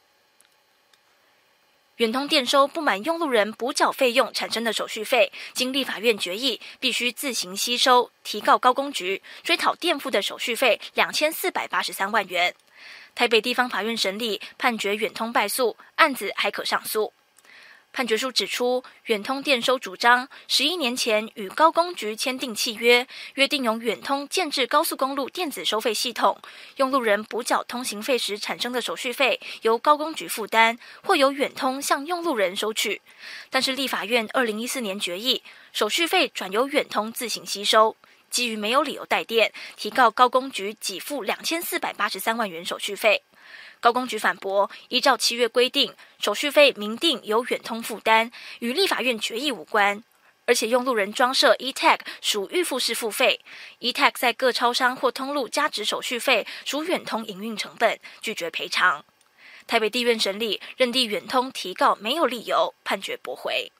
远通电收不满用路人补缴费用产生的手续费，经立法院决议必须自行吸收，提告高公局追讨垫付的手续费2483万元。台北地方法院审理，判决远通败诉，案子还可上诉。判决书指出，远通电收主张11年前与高公局签订契约，约定由远通建置高速公路电子收费系统，用路人补缴通行费时产生的手续费由高公局负担，或由远通向用路人收取。但是立法院2014年决议，手续费转由远通自行吸收。基于没有理由代垫，提告高公局给付2483万元手续费。高公局反驳，依照契约规定，手续费明定由远通负担，与立法院决议无关。而且用路人装设 e-tag 属预付式付费 ，e-tag 在各超商或通路加值手续费属远通营运成本，拒绝赔偿。台北地院审理，认定远通提告没有理由，判决驳回。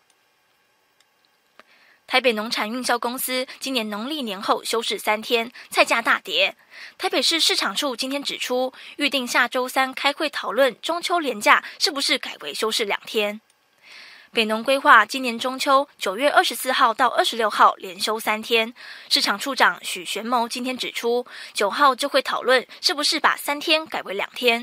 台北农产运销公司今年农历年后休市3天，菜价大跌。台北市市场处今天指出，预定下周3开会讨论中秋连假是不是改为休市2天。北农规划今年中秋9月24号到26号连休3天。市场处长许玄谋今天指出，9号就会讨论是不是把3天改为2天。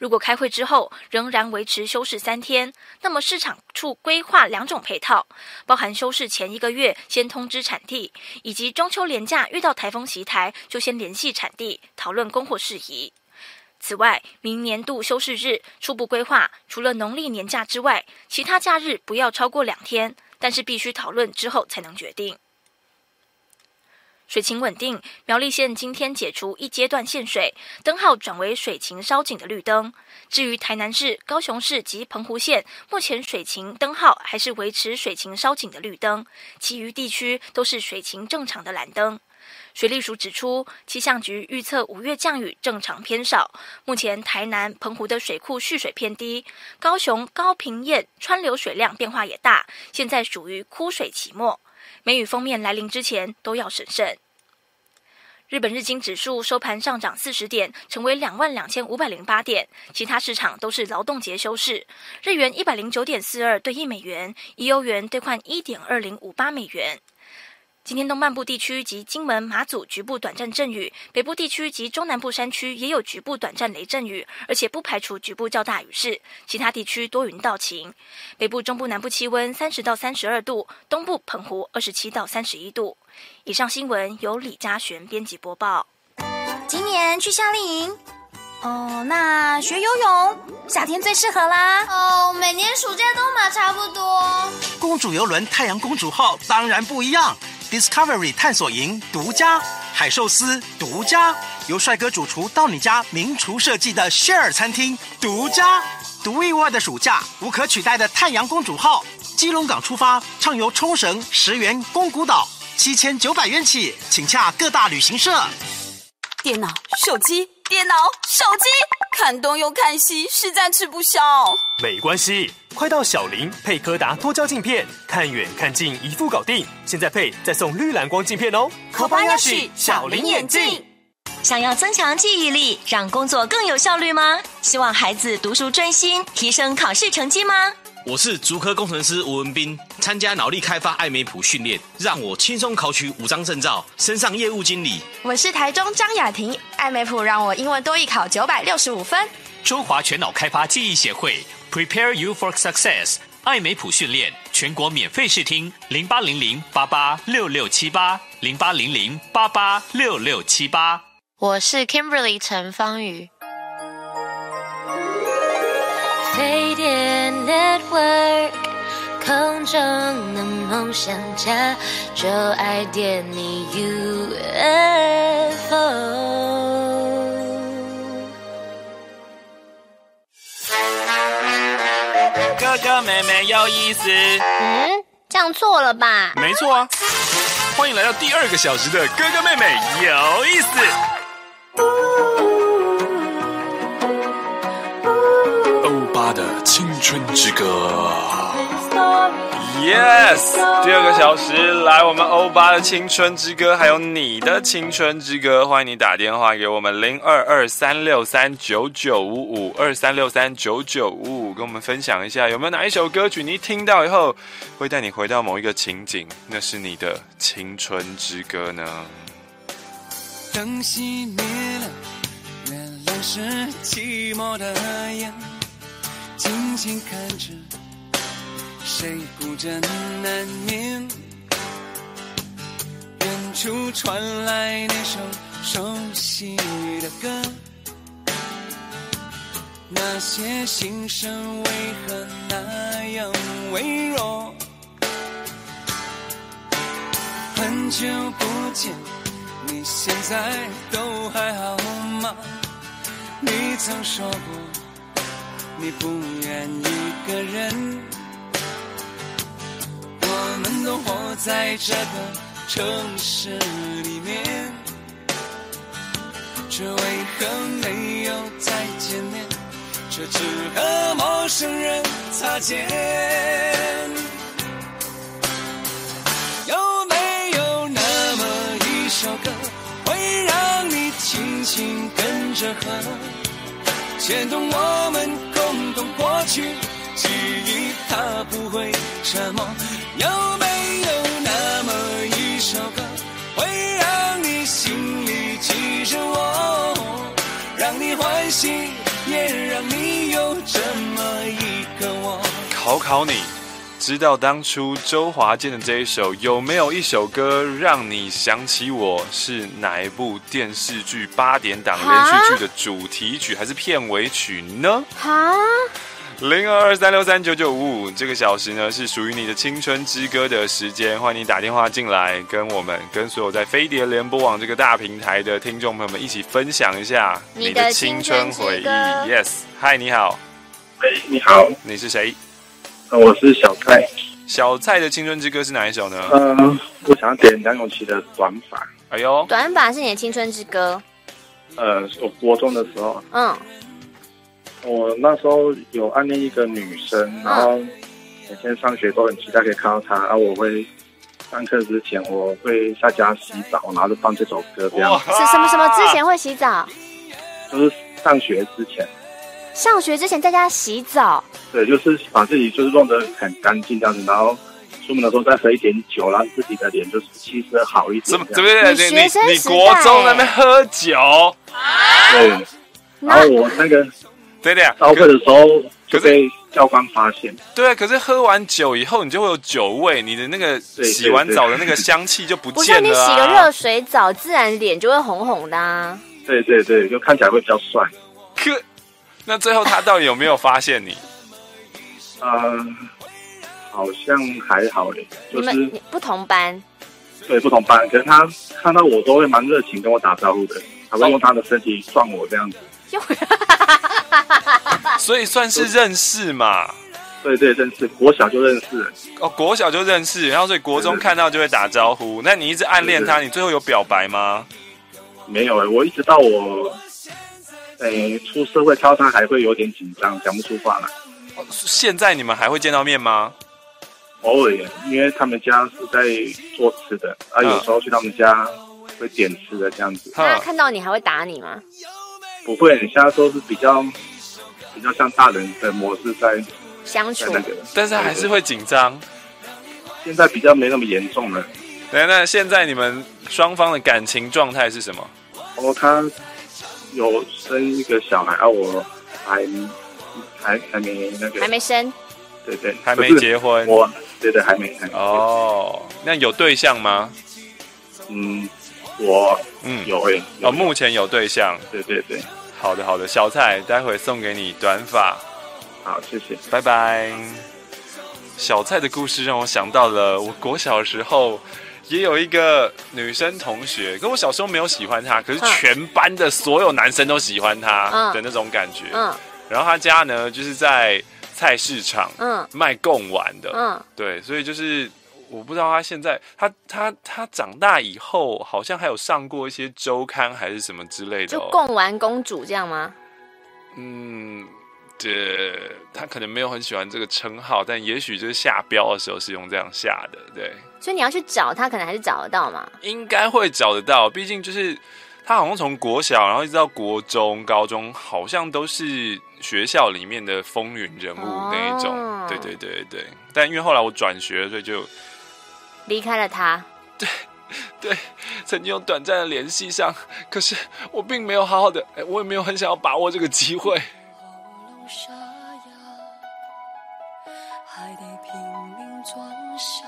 如果开会之后仍然维持休市3天，那么市场处规划2种配套，包含休市前1个月先通知产地，以及中秋连假遇到台风袭台就先联系产地讨论供货事宜。此外，明年度休市日初步规划，除了农历年假之外，其他假日不要超过2天，但是必须讨论之后才能决定。水情稳定，苗栗县今天解除1阶段限水，灯号转为水情稍紧的绿灯。至于台南市、高雄市及澎湖县，目前水情灯号还是维持水情稍紧的绿灯，其余地区都是水情正常的蓝灯。水利署指出，气象局预测5月降雨正常偏少，目前台南、澎湖的水库蓄水偏低，高雄、高屏堰川流水量变化也大，现在属于枯水期末，梅雨锋面来临之前都要审慎。日本日经指数收盘上涨40点，成为22,508点，其他市场都是劳动节休市。日元109.42兑1美元，1欧元兑换1.2058美元。今天东半部地区及金门、马祖局部短暂阵雨，北部地区及中南部山区也有局部短暂雷阵雨，而且不排除局部较大雨势。其他地区多云到晴。北部、中部、南部气温30到32度，东部、澎湖27到31度。以上新闻由李嘉璇编辑播报。 今年去夏令营哦，那学游泳，夏天最适合啦。 哦，每年暑假都嘛差不多。 公主邮轮太阳公主号当然不一样。Discovery 探索营独家，海寿司独家，由帅哥主厨到你家名厨设计的 Share 餐厅独家，独一无二的暑假，无可取代的太阳公主号，基隆港出发，畅游冲绳、石原、宫古岛，7900元起，请洽各大旅行社。 电脑、手机，电脑、手机，看东又看西，实在吃不消。 没关系，快到小林配柯达多焦镜片，看远看近一副搞定。现在配再送绿蓝光镜片哦。 Kobayashi 小林眼镜。 想要增强记忆力，让工作更有效率吗？希望孩子读书专心，提升考试成绩吗？ 我是竹科工程师吴文斌，参加脑力开发爱美普训练，让我轻松考取5张证照，升上业务经理。 我是台中张雅婷，爱美普让我英文多益考965分。 中华全脑开发记忆协会 Prepare You for Success 爱美普训练全国免费试听0800886678 0800886678。 我是 Kimberly 陈芳瑜。 飞碟 Network 空中的梦想家，就爱点你 UFO。 哥哥妹妹有意思。 这样错了吧？ 没错啊。欢迎来到第2个小时的哥哥妹妹有意思。 欧巴的青春之歌 Yes， 第2个小时来我们欧巴的青春之歌，还有你的青春之歌，欢迎你打电话给我们0223639955 23639955，跟我们分享一下有没有哪一首歌曲你听到以后会带你回到某一个情景，那是你的青春之歌呢？ 灯熄灭了，原来是寂寞的眼，静静看着谁孤枕难眠，远处传来那首熟悉的歌，那些心声为何那样微弱？很久不见，你现在都还好吗？你曾说过你不愿一个人，我们都活在这个城市里面，却为何没有再见面，却只和陌生人擦肩？有没有那么一首歌，会让你轻轻跟着和，牵动我们共同过去记忆，它不会沉默？有没有那么一首歌，会让你心里记着我，让你欢喜也让你有这么一个我。 考你，知道当初周华健的这一首有没有一首歌让你想起我是哪一部电视剧8点档连续剧的主题曲还是片尾曲呢？ 哈 0223639955，这个小时呢是属于你的青春之歌的时间，欢迎你打电话进来，跟我们跟所有在飞碟联播网这个大平台的听众朋友们一起分享一下你的青春回忆。Yes， 嗨，你好。 你好， 你是谁？ 我是小蔡。 小蔡的青春之歌是哪一首呢？ 我想要点梁咏琪的《短发》。 哎呦， 短发是你的青春之歌。 我国中的时候，我那时候有暗恋一个女生，然后每天上学都很期待可以看到她，然后我会上课之前我会下家洗澡，然后就放这首歌这样。 是什么之前会洗澡？ 就是上学之前。 上学之前在家洗澡？对， 就是把自己就是弄得很干净这样子，然后出门的时候再喝一点酒，让自己的脸就是气色好一点。 怎么你国中在那边喝酒？ 对，然后我那个。 对的呀， 上课的时候就被教官发现。 对，可是喝完酒以后，你就会有酒味，你的那个洗完澡的那个香气就不见了、啊。 不是你洗个热水澡，自然脸就会红红的啊。 对，就看起来会比较帅。 那最后他到底有没有发现你？ 好像还好嘞，就是你们不同班。 对，不同班，可是他看到我都会蛮热情跟我打招呼的，还会用他的身体撞我这样子。 所以算是认识嘛？ 对，认识，国小就认识了。 哦，国小就认识，然后所以国中看到就会打招呼。那你一直暗恋他，你最后有表白吗？ 没有我一直到我出社会，看到他还会有点紧张，讲不出话来。 现在你们还会见到面吗？ 偶尔，因为他们家是在做吃的，有时候去他们家会点吃的这样子。 那看到你还会打你吗？ 不会，现在都是比较像大人的模式在相处， 但是还是会紧张。 现在比较没那么严重了。 对，那现在你们双方的感情状态是什么？ 他有生一个小孩，我还没那个， 还没生。 对， 还没结婚。 对，还没。 哦，那有对象吗？ 我有目前有对象。 对。 好的，小蔡，待会送给你短发。 好，谢谢， 拜拜。小蔡的故事让我想到了我国小的时候，也有一个女生同学，可我小时候没有喜欢她，可是全班的所有男生都喜欢她的那种感觉。然后她家呢，就是在菜市场卖贡丸的。对，所以就是我不知道她现在，她长大以后，好像还有上过一些周刊还是什么之类的。 就贡丸公主这样吗？ 他可能没有很喜欢这个称号，但也许就是下标的时候是用这样下的，对。 所以你要去找他，可能还是找得到嘛？ 应该会找得到，毕竟就是他好像从国小，然后一直到国中、高中，好像都是学校里面的风云人物那一种。对。但因为后来我转学，所以就离开了他。 对，曾经有短暂的联系上，可是我并没有好好的，我也没有很想要把握这个机会。 沙哑，还得拼命装傻。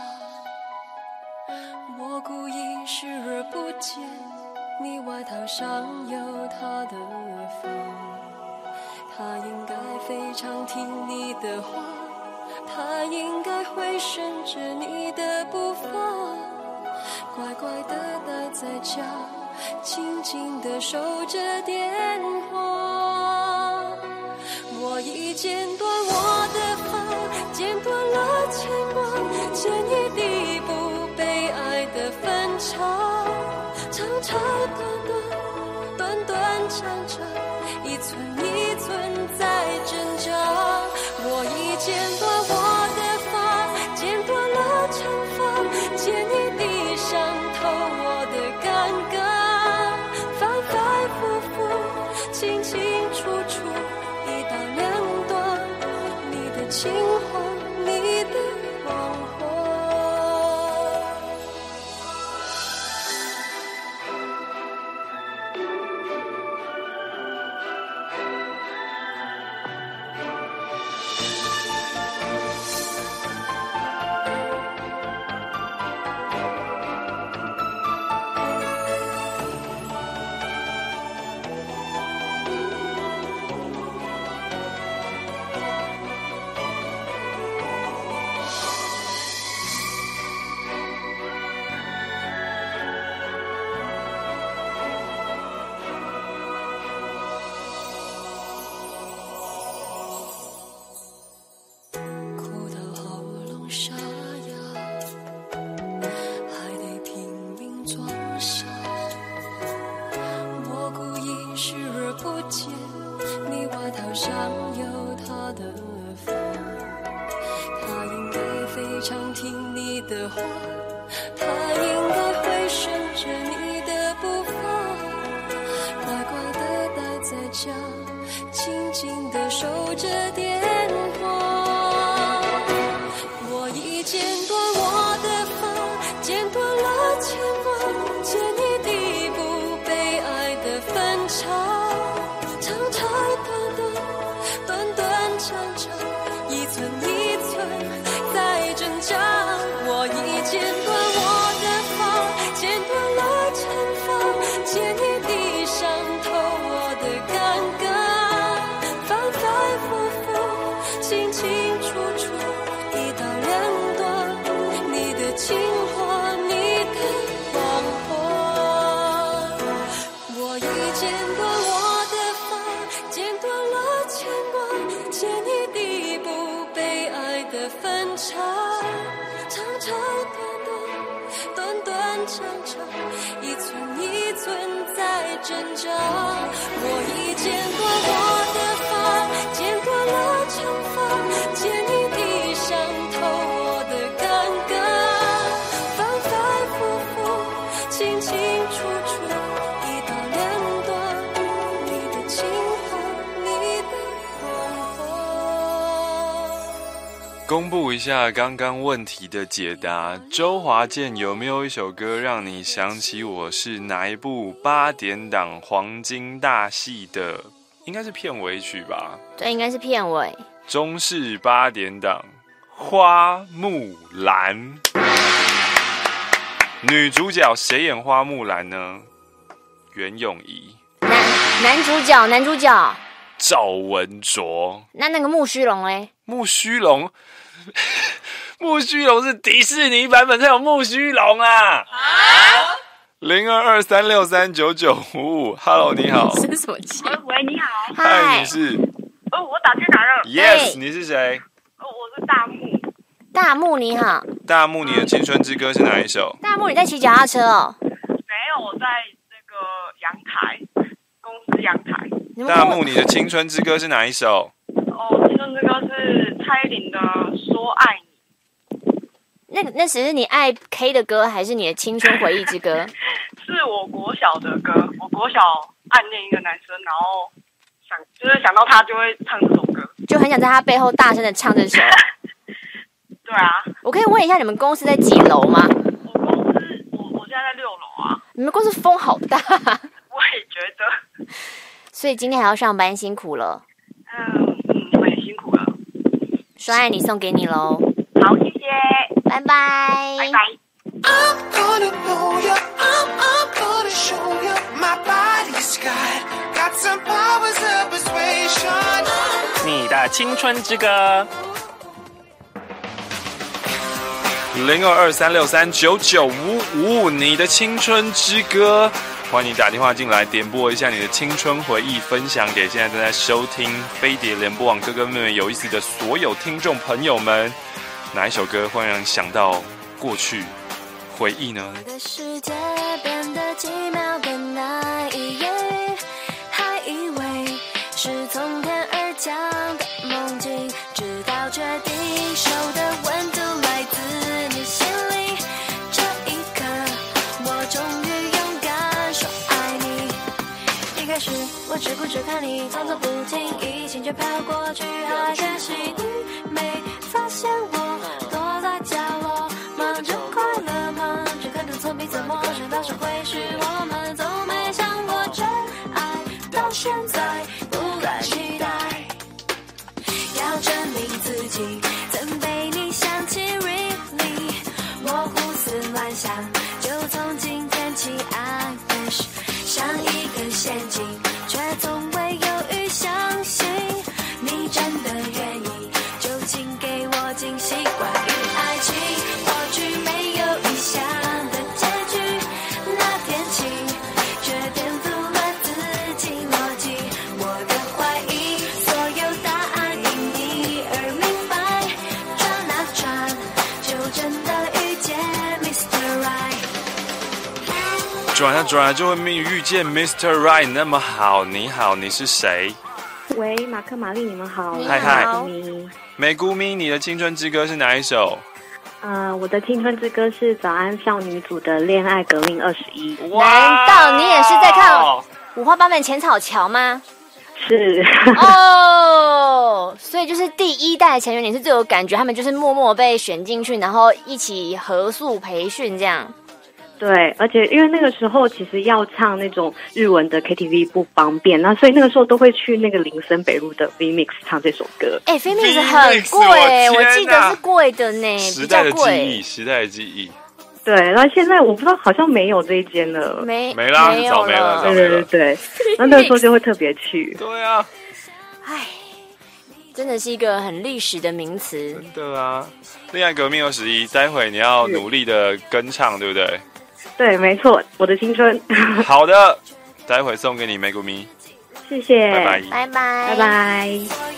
我故意视而不见，你外套上有他的风。他应该非常听你的话，他应该会顺着你的步伐，乖乖地待在家，静静地守着电话。我已剪断我的发，剪断了牵挂，剪一地不被爱的分岔，长长短短，短短长长，一寸一寸在挣扎。我已剪断我的发，剪断了长发，剪一地伤透我的尴尬，反反复复，清清楚楚，两段你的情话，你的谎话。 常听你的话，他应该会顺着你的步伐，乖乖地待在家，静静地守着电话。我已剪断我的发，剪断了牵挂，剪一地不被爱的分岔，长长短短，短短长长，一寸一寸在挣扎。我已剪断我的发，剪断了惩罚，剪一地伤透我的尴尬，反反复复，清清楚楚，一刀两断，你的情话，你的谎话。我已剪断我的发，剪断了牵挂，剪一地不被爱的分岔，长长短短，短短长长，一寸一寸在挣扎。我已剪断我的发，剪断了惩罚，剪一地伤透我的尴尬，反反复复，清清楚楚，一刀两断，你的情话，你的谎话。 公布一下刚刚问题的解答。周华健有没有一首歌让你想起我是哪一部8点档黄金大戏的？应该是片尾曲吧？ 对，应该是片尾。 中视8点档花木兰，女主角谁演花木兰呢？袁咏仪。 男主角赵文卓。 那个木须龙嘞？ 木须龙木须龙是迪士尼版本才有木须龙啊！0223639955 ，Hello， 你好。 生什么气？ 喂，你好。 嗨，你是？ 我打去哪了 ？Yes， 你是谁？ 我是大木。 大木你好。 大木，你的青春之歌是哪一首？ 大木，你在骑脚踏车哦？ 没有，我在那个阳台，公司阳台。 大木，你的青春之歌是哪一首？ 青春之歌是蔡依林的《说爱你》。 那只是你爱 K 的歌，还是你的青春回忆之歌？ 是我国小的歌，我国小暗恋一个男生，然后想到他就会唱这首歌， 就很想在他背后大声的唱这首。 对啊， 我可以问一下你们公司在几楼吗？ 我现在在6楼啊。 你们公司风好大。 我也觉得。 所以今天还要上班，辛苦了。 你们也辛苦了。 说爱你送给你喽。 好，谢谢。 拜拜。 拜拜。 I'm gonna blow you, I'm gonna show you my body's got some powers of persuasion. 你的青春之歌。 0223639955，你的青春之歌。欢迎你打电话进来，点播一下你的青春回忆，分享给现在正在收听飞碟联播网哥哥妹妹有意思的所有听众朋友们。哪一首歌会让你想到过去回忆呢？ 我的世界变得奇妙的那一夜，还以为是从天而降的梦境，直到确定手的温度来自你心里，这一刻我终于勇敢说爱你。一开始我只顾着看你动作不经意，心却飘过去，还可惜你没发现我躲在角落，忙着快乐，忙着可能从彼此陌生到是会是我们，从没想过真爱，到现在不敢期待，要证明自己曾被你想起 really， 我胡思乱想，就从今天起 I wish， 像一根陷阱，却从未犹豫相信你真的愿意，就请给我惊喜。关于爱情，或许没有理想的结局，那天起却颠覆了自己逻辑，我的怀疑，所有答案因你而明白，转啊转，就真的遇见 Mr. Right。 转啊转啊就会遇见 Mr. Right。 那么好，你好，你是谁？ 喂，马克玛丽，你们好。 嗨嗨， 你美姑咪，你的青春之歌是哪一首？ 我的青春之歌是早安少女组的《恋爱革命21》。 难道你也是在看五花八门浅草桥吗？ 是哦，所以就是第一代成员你是最有感觉，他们就是默默被选进去，然后一起合宿培训这样。 对，而且因为那个时候其实要唱那种日文的 KTV 不方便，那所以那个时候都会去那个林森北路的 VMix 唱这首歌。 VMix 很贵，我记得是贵的呢， 时代的记忆，时代的记忆。 对，然后现在我不知道，好像没有这一间了， 没啦，早没了。 对，那个时候就会特别去。 对啊， 唉，真的是一个很历史的名词。 真的啊，恋爱革命21，待会你要努力的跟唱，对不对？ 对，没错，我的青春。 好的，待会送给你玫瑰咪， 谢谢， 拜拜， 拜拜， 拜拜。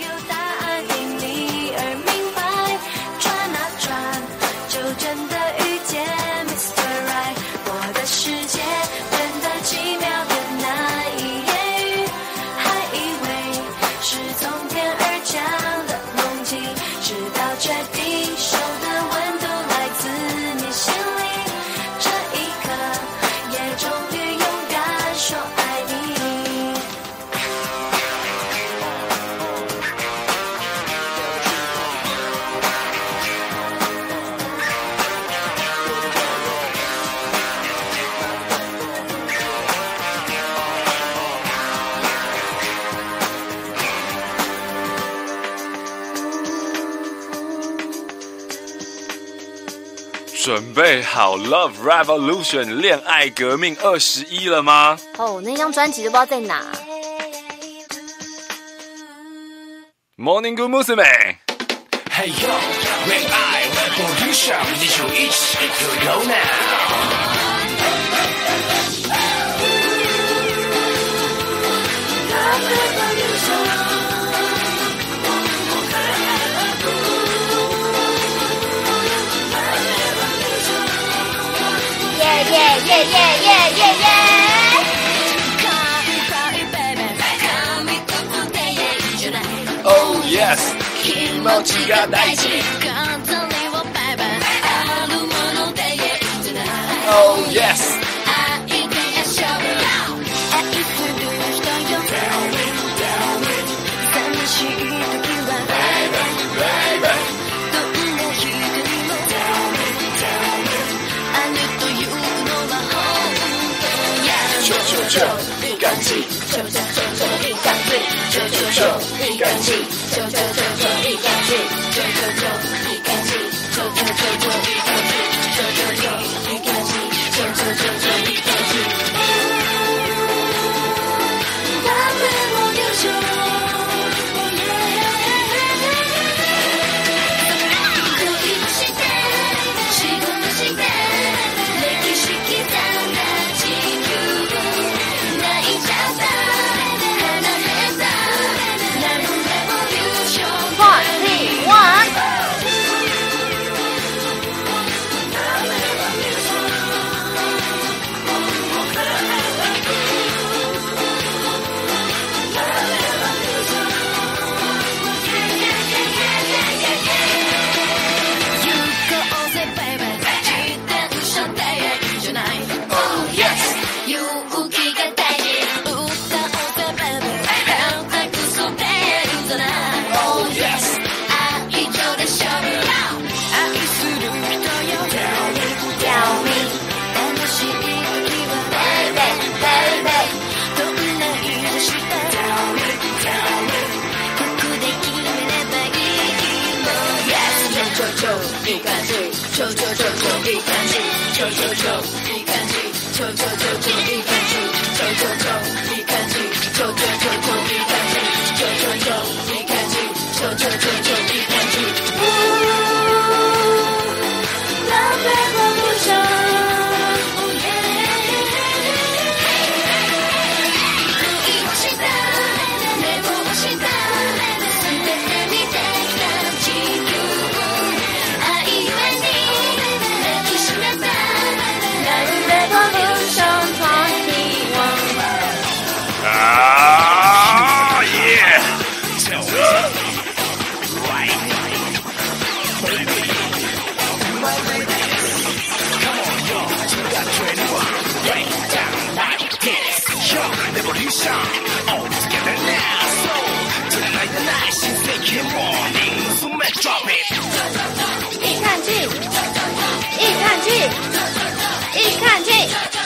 准备好 Love Revolution 恋爱革命21了吗？ 那张专辑都不知道在哪。 Morning Good Musume。 Hey yo， 恋爱 Revolution， 你就一起 go now。 Oh yes， 気持ちが大事。Oh yes。就一杆气，就一杆气，就一杆气，就一杆气，就一杆气，就一杆气，就一杆气。 Revolution shine. All together now. So tonight the night she's making morning. So let's drop it. 一看剧，一看剧，一看剧。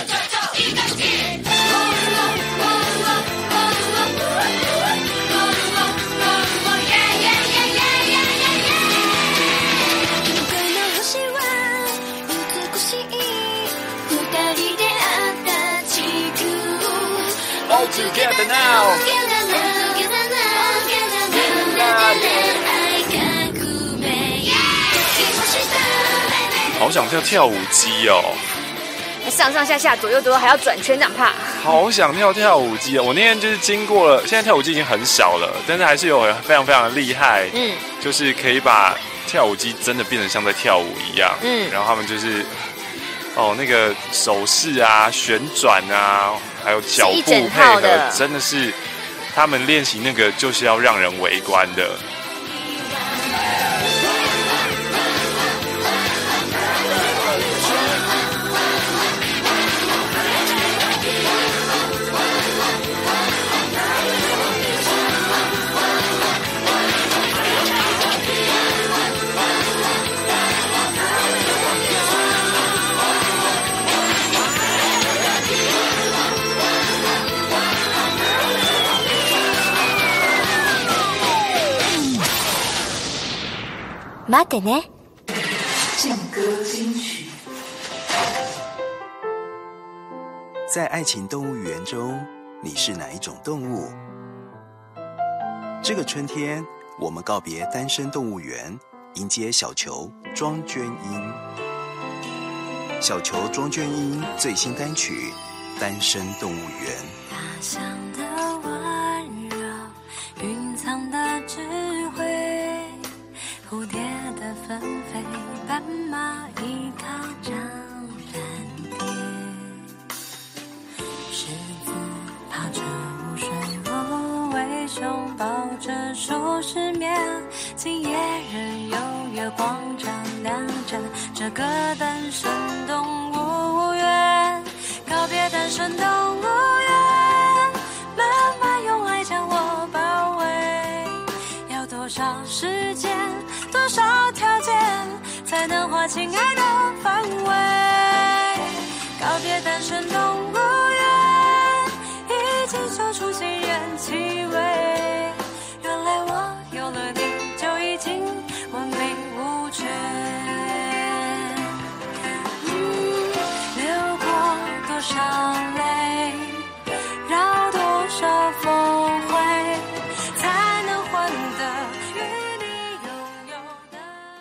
All together now. 好想跳舞机哦！ 上上下下左右左右还要转圈，这样怕。 好想跳舞机哦！我那天就是经过了，现在跳舞机已经很少了，但是还是有非常非常的厉害，就是可以把跳舞机真的变成像在跳舞一样，然后他们就是那个手势啊、旋转啊，还有脚步配合，真的是他们练习那个就是要让人围观的。 待ってね。 劲歌金曲。在爱情动物园中，你是哪一种动物？这个春天，我们告别单身动物园，迎接小球庄娟英。小球庄娟英最新单曲《单身动物园》。 他乡的温柔，蕴藏的智慧，蝴蝶的纷飞，斑马依靠着蓝天，狮子爬着无水芦苇，熊抱着树失眠，今夜仍有月光照亮着这个单身动物园。告别单身动物园，慢慢用爱将我包围，要多少时间，多少条件，才能画亲爱的范围？告别单身动物园，已经嗅出新人气味，原来我有了你就已经完美无缺。流过多少泪，绕多少峰回，才能换得与你拥有的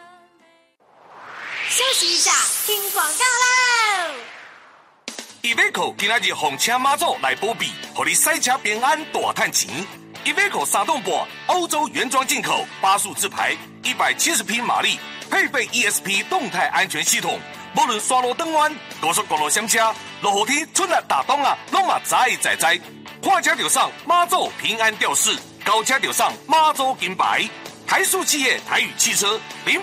休息一下，听广告喽。 Iveco 今仔日奉请马祖来保庇，让你赛车平安大赚钱。Iveco 3栋半，欧洲原装进口，8速自排，170匹马力，配备 ESP 动态安全系统。无论山路转弯、高速公路闪车、落雨天、春夏大冬啊，拢嘛在。看车就上马祖平安吊饰，高车就上马祖金牌。台塑企业台语汽车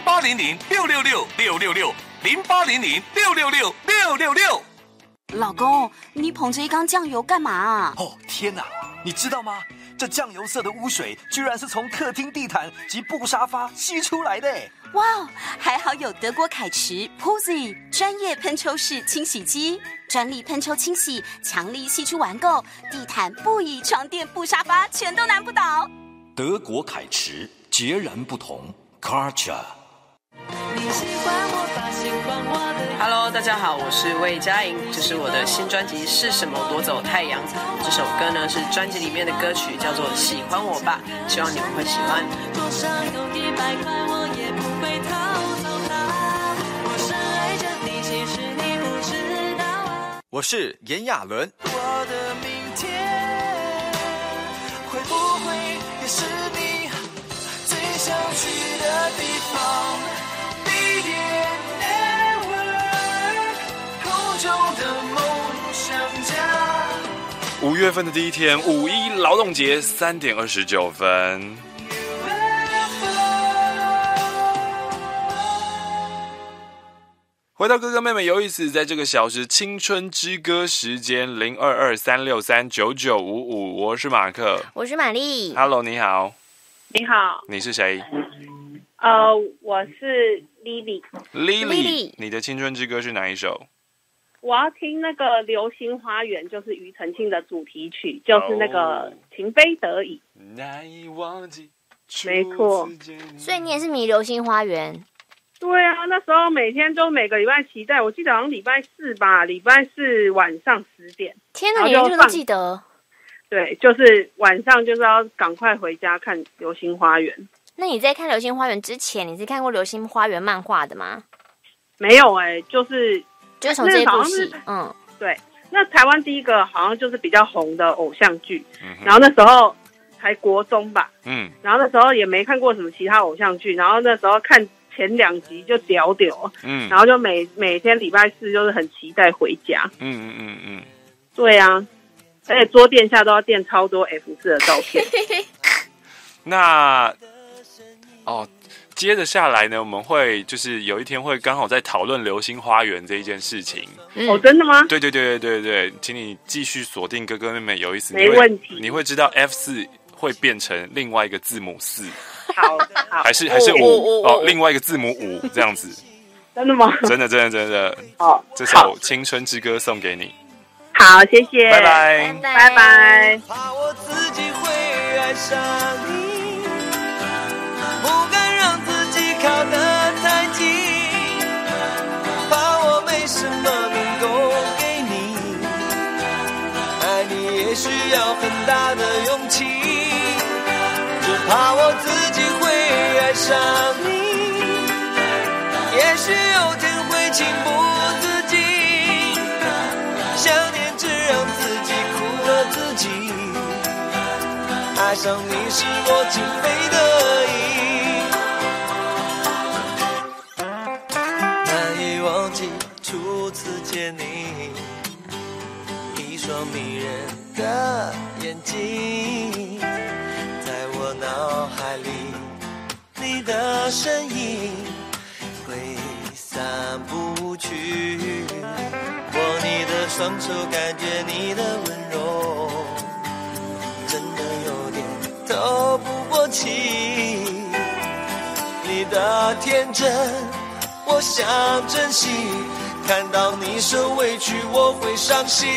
0800-666-666，0800-666-666。 老公，你捧着一缸酱油干嘛啊？ 哦，天哪！你知道吗？这酱油色的污水居然是从客厅地毯及布沙发吸出来的！ 哇，还好有德国凯驰 Pussy 专业喷抽式清洗机，专利喷抽清洗，强力吸出顽垢，地毯、布椅、床垫、布沙发全都难不倒。 德国凯驰截然不同 ，Karcher。 Hello， 大家好，我是魏佳莹，这是我的新专辑《是什么夺走太阳》。这首歌呢是专辑里面的歌曲，叫做《喜欢我吧》，希望你们会喜欢。多少有100块，我也不会逃走它。我深爱着你，其实你不知道啊。 我是炎亚纶。 我的明天会不会也是你最想去的地方？ 5月份的第一天，5·1劳动节3点29分。 回到哥哥妹妹有意思，在这个小时青春之歌时间0223639955，我是马克， 我是玛丽。 Hello， 你好。 你好， 你是谁？ 我是 Lily。你的青春之歌是哪一首？ 我要听那个《流星花园》，就是庾澄庆的主题曲，就是那个《情非得已》。没错。 所以你也是迷《流星花园》？ 对啊，那时候每个礼拜期待，我记得好像礼拜四吧，礼拜四晚上10点。 天哪，你连这个都记得？ 对，就是晚上就是要赶快回家看《流星花园》。 那你在看《流星花园》之前，你是看过《流星花园》漫画的吗？ 没有就是从这部戏， 对。那台湾第一个好像就是比较红的偶像剧，然后那时候才国中吧，然后那时候也没看过什么其他偶像剧，然后那时候看前2集就屌，然后就每天礼拜四就是很期待回家，对啊，而且桌垫下都要垫超多 F4 的照片。 那接着下来呢，我们会就是有一天会刚好在讨论《流星花园》这一件事情。 真的吗？ 对，请你继续锁定哥哥妹妹有意思， 没问题。 你会知道 F4会变成另外一个字母4。 好， 还是5另外一个字母5这样子。 真的吗？ 真的。这首青春之歌送给你。 好，谢谢， 拜拜。 怕我自己会爱上你，不敢让自己靠得太近，怕我没什么能够给你，爱你也需要很大的勇气，只怕我自己会爱上你，也许有天会情不自禁，想念只让自己苦了自己，爱上你是我情非得已，难以忘记初次见你，一双迷人的眼睛，在我脑海里你的身影挥散不去，握你的双手，感觉你的温柔，真的有点透不过气，你的天真我想珍惜，看到你受委屈我会伤心，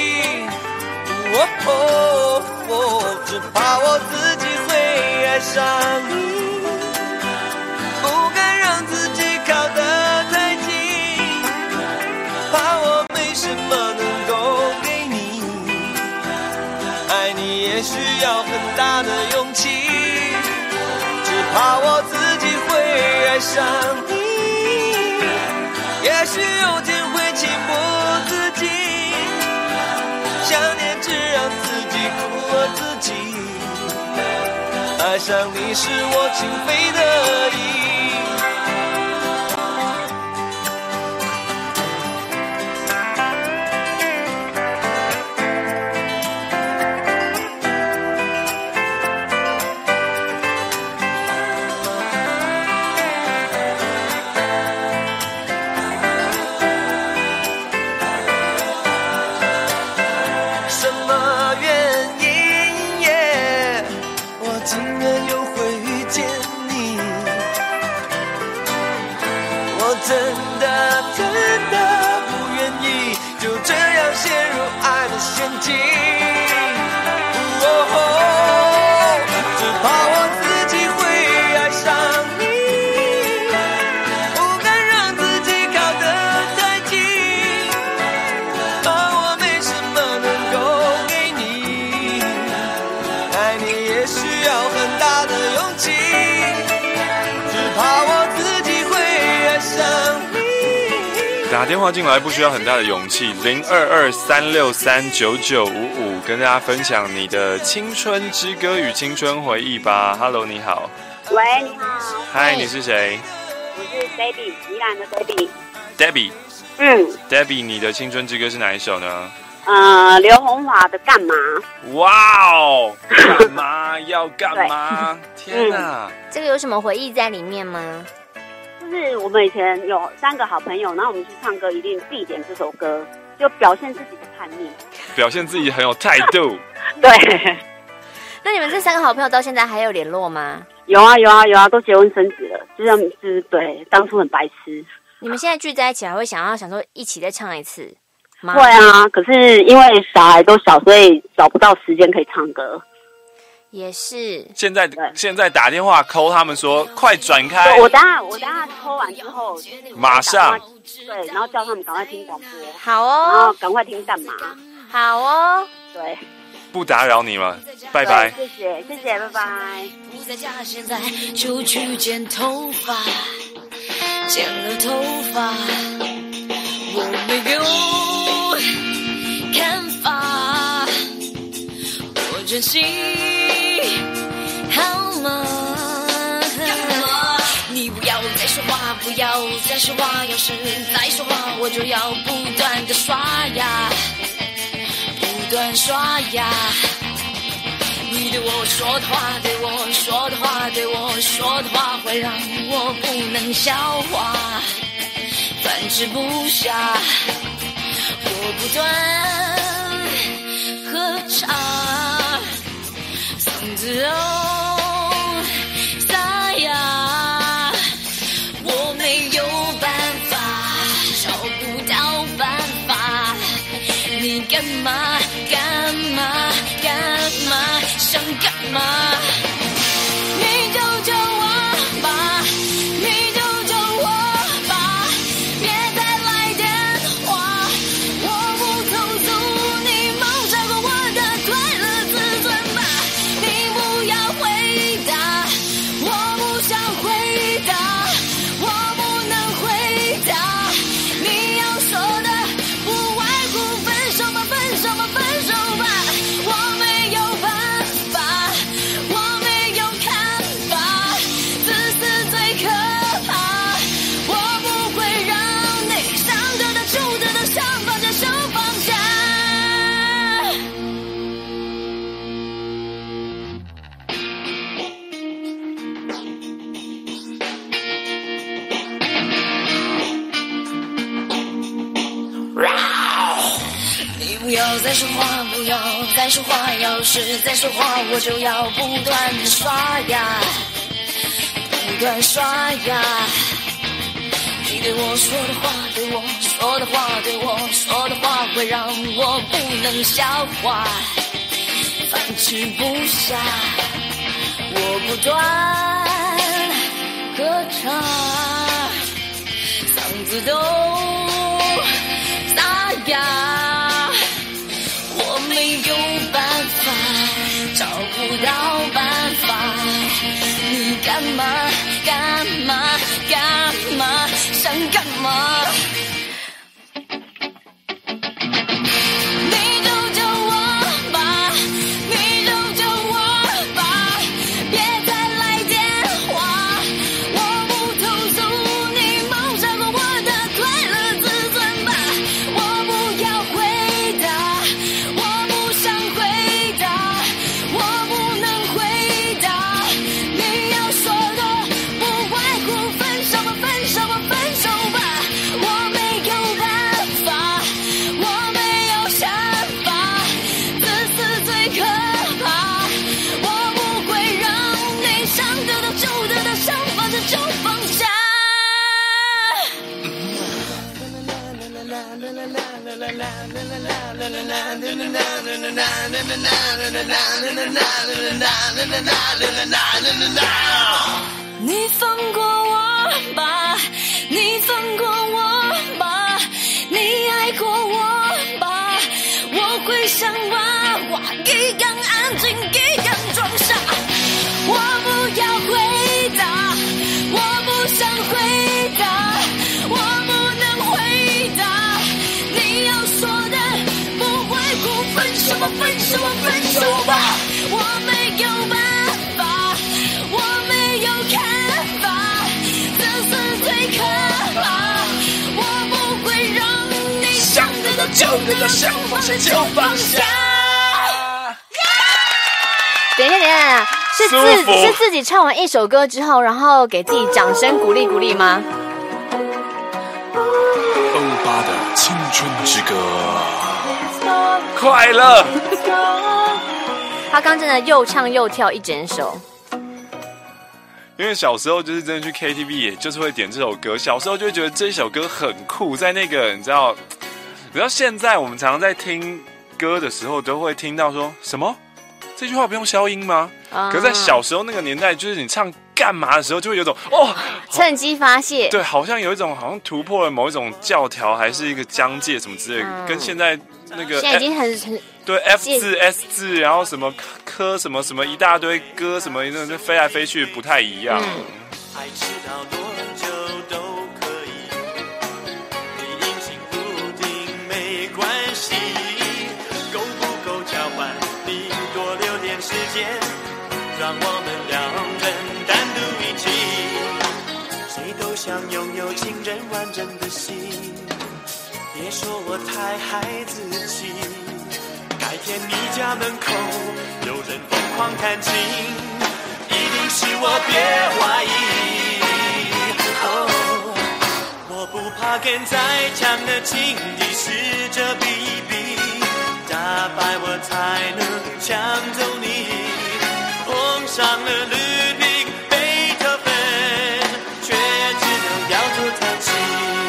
只怕我自己会爱上你，不敢让自己靠得太近，怕我没什么能够给你，爱你也需要很大的勇气，只怕我自己会爱上你，也许有天会情不自禁，想念只让自己苦了自己，爱上你是我情非得已。 打电话进来不需要很大的勇气，0223639955，跟大家分享你的青春之歌与青春回忆吧。Hello， 你好。 喂，你好。 嗨，你是谁？ 我是 Debbie， 宜兰的 Debbie。Debbie， 你的青春之歌是哪一首呢？ 刘洪华的《干嘛》。 哇哦，干嘛要干嘛？天哪！ 这个有什么回忆在里面吗？ 就是我们以前有3个好朋友，然后我们去唱歌一定必点这首歌，就表现自己的叛逆， 表现自己很有态度。 对。 那你们这3个好朋友到现在还有联络吗？ 有啊，都结婚生子了，就是对，当初很白痴。 你们现在聚在一起，还会想说一起再唱一次吗？ 会啊，可是因为小孩都小，所以找不到时间可以唱歌。 也是。 现在打电话 call 他们说快转开。 我等下抽完之后马上。 对，然后叫他们赶快听广播。 好哦。 然后赶快听干嘛？ 好哦。 对。 不打扰你了，拜拜。 谢谢，拜拜。 不在家，现在就去剪头发，剪了头发，我没有看法，我真心好吗？你不要再说话，不要再说话，要是再说话，我就要不断的刷牙。不断刷牙，你对我说的话，对我说的话，对我说的话，会让我不能消化，饭吃不下。我不断喝茶，嗓子沙哑，我没有办法，找不到办法。你干嘛想干嘛？你救救我吧，你救救我吧，别再来电话，我不投诉你冒犯过我的快乐自尊吧。你不要回答，我不想回答，我不能回答，你要说的不外乎分手吧，分手吧，分手吧。我没有办法，我没有看法，自私最可怕，我不会让你想得到就得到，想放下就放下。你不要再说话，不要再说话，要是再说话，我就要不断的刷牙，不断刷牙。你对我说的话，对我说的话，对我说的话，会让我不能消化，饭吃不下。我不断喝茶，嗓子都沙哑。我没有办法，找不到办法，你干嘛想干嘛？你救救我吧，你救救我吧，别再来电话，我不投诉你冒犯过我的快乐自尊吧。我不要回答，我不想回答，我不能回答，你要说的不外乎分手吧，分手吧，分手吧。我没有办法，我没有想法，自私最可怕，我不会让你想得到就得到，想放下就放下。你放过我吧，你放过我吧，你爱过我吧，我会像娃娃一样安静，一样装傻。我不要回答，我不想回答，我不能回答，你要说的不外乎分手吧，分手吧，分手吧。我没有办法，我没有看法，自私最可怕，我不会让你想得到就得到，想放下就放下。 等一下， 是自己唱完一首歌之后，然后给自己掌声鼓励鼓励吗？ 欧巴的青春之歌， 快乐。 他刚真的又唱又跳一整首。 因为小时候就是真的去 KTV， 也就是会点这首歌。小时候就会觉得这首歌很酷，在那个你知道现在我们常常在听歌的时候，都会听到说什么这句话不用消音吗？可是在小时候那个年代，就是你唱干嘛的时候，就会有种趁机发泄。 对，好像有一种好像突破了某一种教条，还是一个疆界什么之类的，跟现在那个现在已经很对 F 字 S 字，然后什么科什么什么一大堆歌什么那飞来飞去不太一样。 爱迟到多久都可以，你阴晴不定没关系，够不够交换？你多留点时间，让我们两人单独一起。谁都想拥有情人完整的心，别说我太孩子气。改天你家门口有人疯狂弹琴，一定是我，别怀疑。我不怕跟再强的情敌试着比一比，打败我才能抢走你。碰上了吕宾贝多芬，却只能摇头叹气。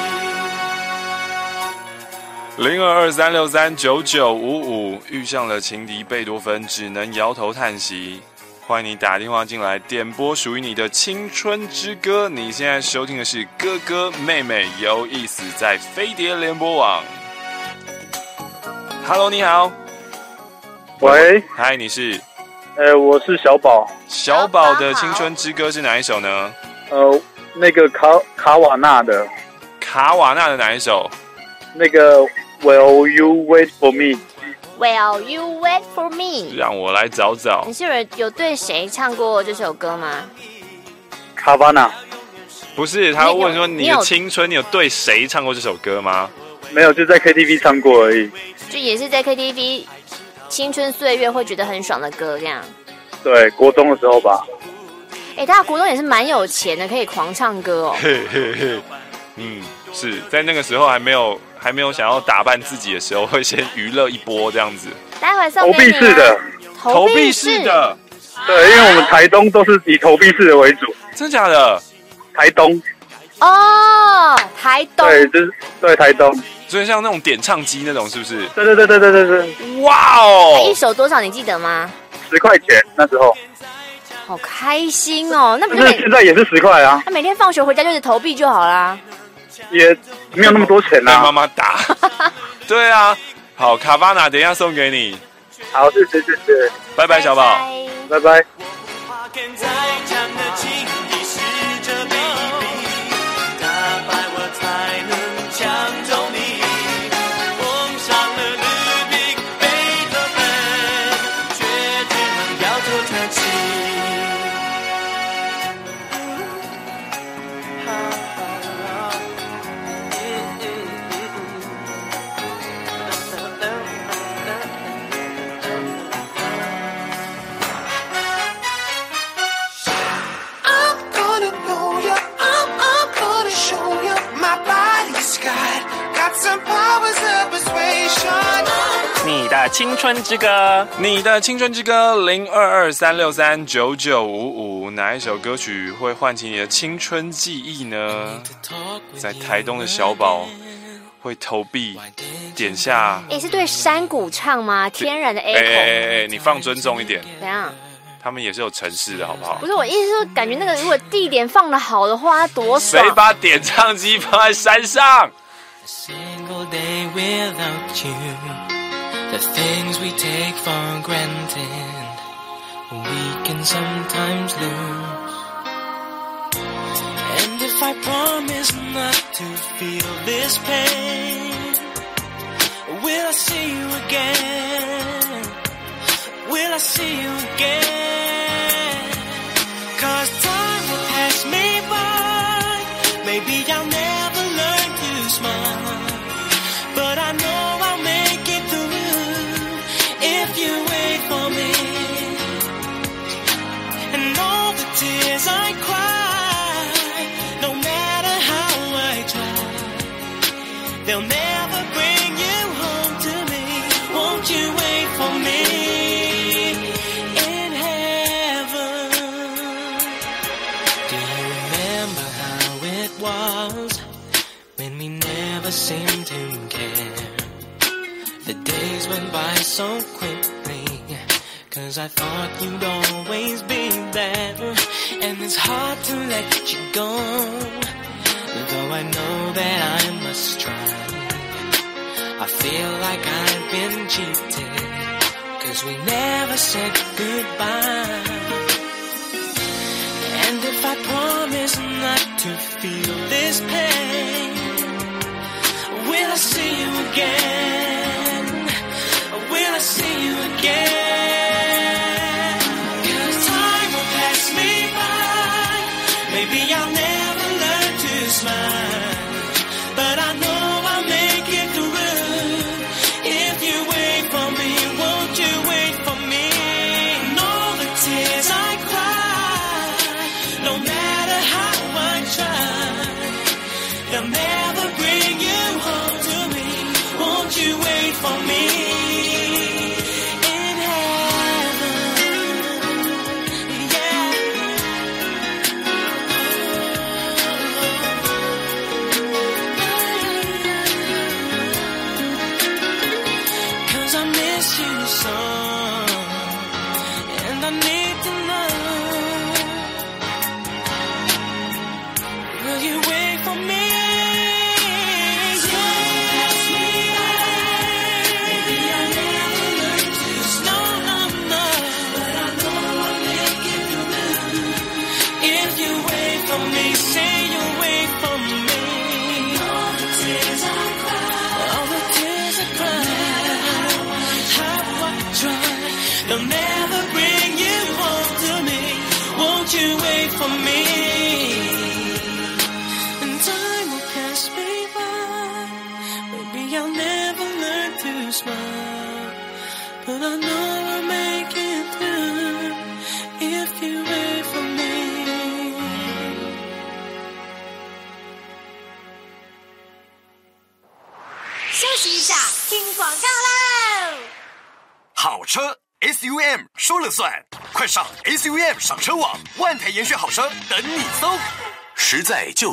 0223639955，遇上了情敌贝多芬，只能摇头叹息。欢迎你打电话进来，点播属于你的青春之歌。你现在收听的是哥哥妹妹有意思，在飞碟联播网。Hello， 你好。 喂， 嗨，你是？ 我是小宝。 小宝的青春之歌是哪一首呢？ 那个卡瓦纳的。 卡瓦纳的哪一首？ 那个 Will You Wait For Me。Will You Wait For Me？ 让我来找找。 你是有对谁唱过这首歌吗？ 卡瓦纳。 不是，他问说你的青春，你有对谁唱过这首歌吗？ 没有，就在 KTV 唱过而已。 就也是在 KTV 青春岁月会觉得很爽的歌这样。 对，国中的时候吧。 大家国中也是蛮有钱的，可以狂唱歌哦。 嘿嘿嘿，是在那个时候还没有想要打扮自己的时候，会先娱乐一波这样子。 待会送给你。 投币式的。 投币式的。 对，因为我们台东都是以投币式的为主。 真假的？ 台东。 哦，台东。 对，就是对台东。 所以像那种点唱机那种，是不是？ 对。 哇哦！ 一首多少你记得吗 ？10块钱那时候。 好开心哦！那不是现在也是10块啊？ 那每天放学回家就是投币就好啦。 也没有那么多钱啊。 被妈妈打。对啊，好，卡巴纳，等一下送给你。 好，谢谢。 拜拜，小宝。 拜拜。 你的青春之歌， 你的青春之歌，0223639955，哪一首歌曲会唤起你的青春记忆呢？在台东的小宝会投币点下。 是对山谷唱吗？天然的 echo。 你放尊重一点。 怎样？ 他们也是有城市的，好不好？ 不是，我意思是说，感觉那个如果地点放得好的话，多爽。 谁把点唱机放在山上？ The things we take for granted, we can sometimes lose. And if I promise not to feel this pain, will I see you again? Will I see you again? 'Cause time will pass me by, maybe I'll never learn to smile, but I know I'll make it through if you wait for me. They'll never bring you home to me. Won't you wait for me in heaven? Do you remember how it was when we never seemed to care? The days went by so quickly, 'cause I thought you'd always be there. And it's hard to let you go, though I know that I must try. I feel like I've been cheated, 'cause we never said goodbye. And if I promise not to feel this pain, will I see you again? Will I see you again? 'Cause time will pass me by. Maybe I'll never learn to smile, but I know I'll make it through. If you wait for me, won't you wait for me? And all the tears I cry, no matter how I try, they'll never bring you home to me. Won't you wait for me? They'll never bring you home to me. Won't you wait for me? And time will pass me by. Maybe I'll never learn to smile, but I know I'll make it through if you wait for me. 休息一下，听广告喽。 好车 SUM 说了算，快上 SUM 赏车网，万台严选好车等你搜。 实在就是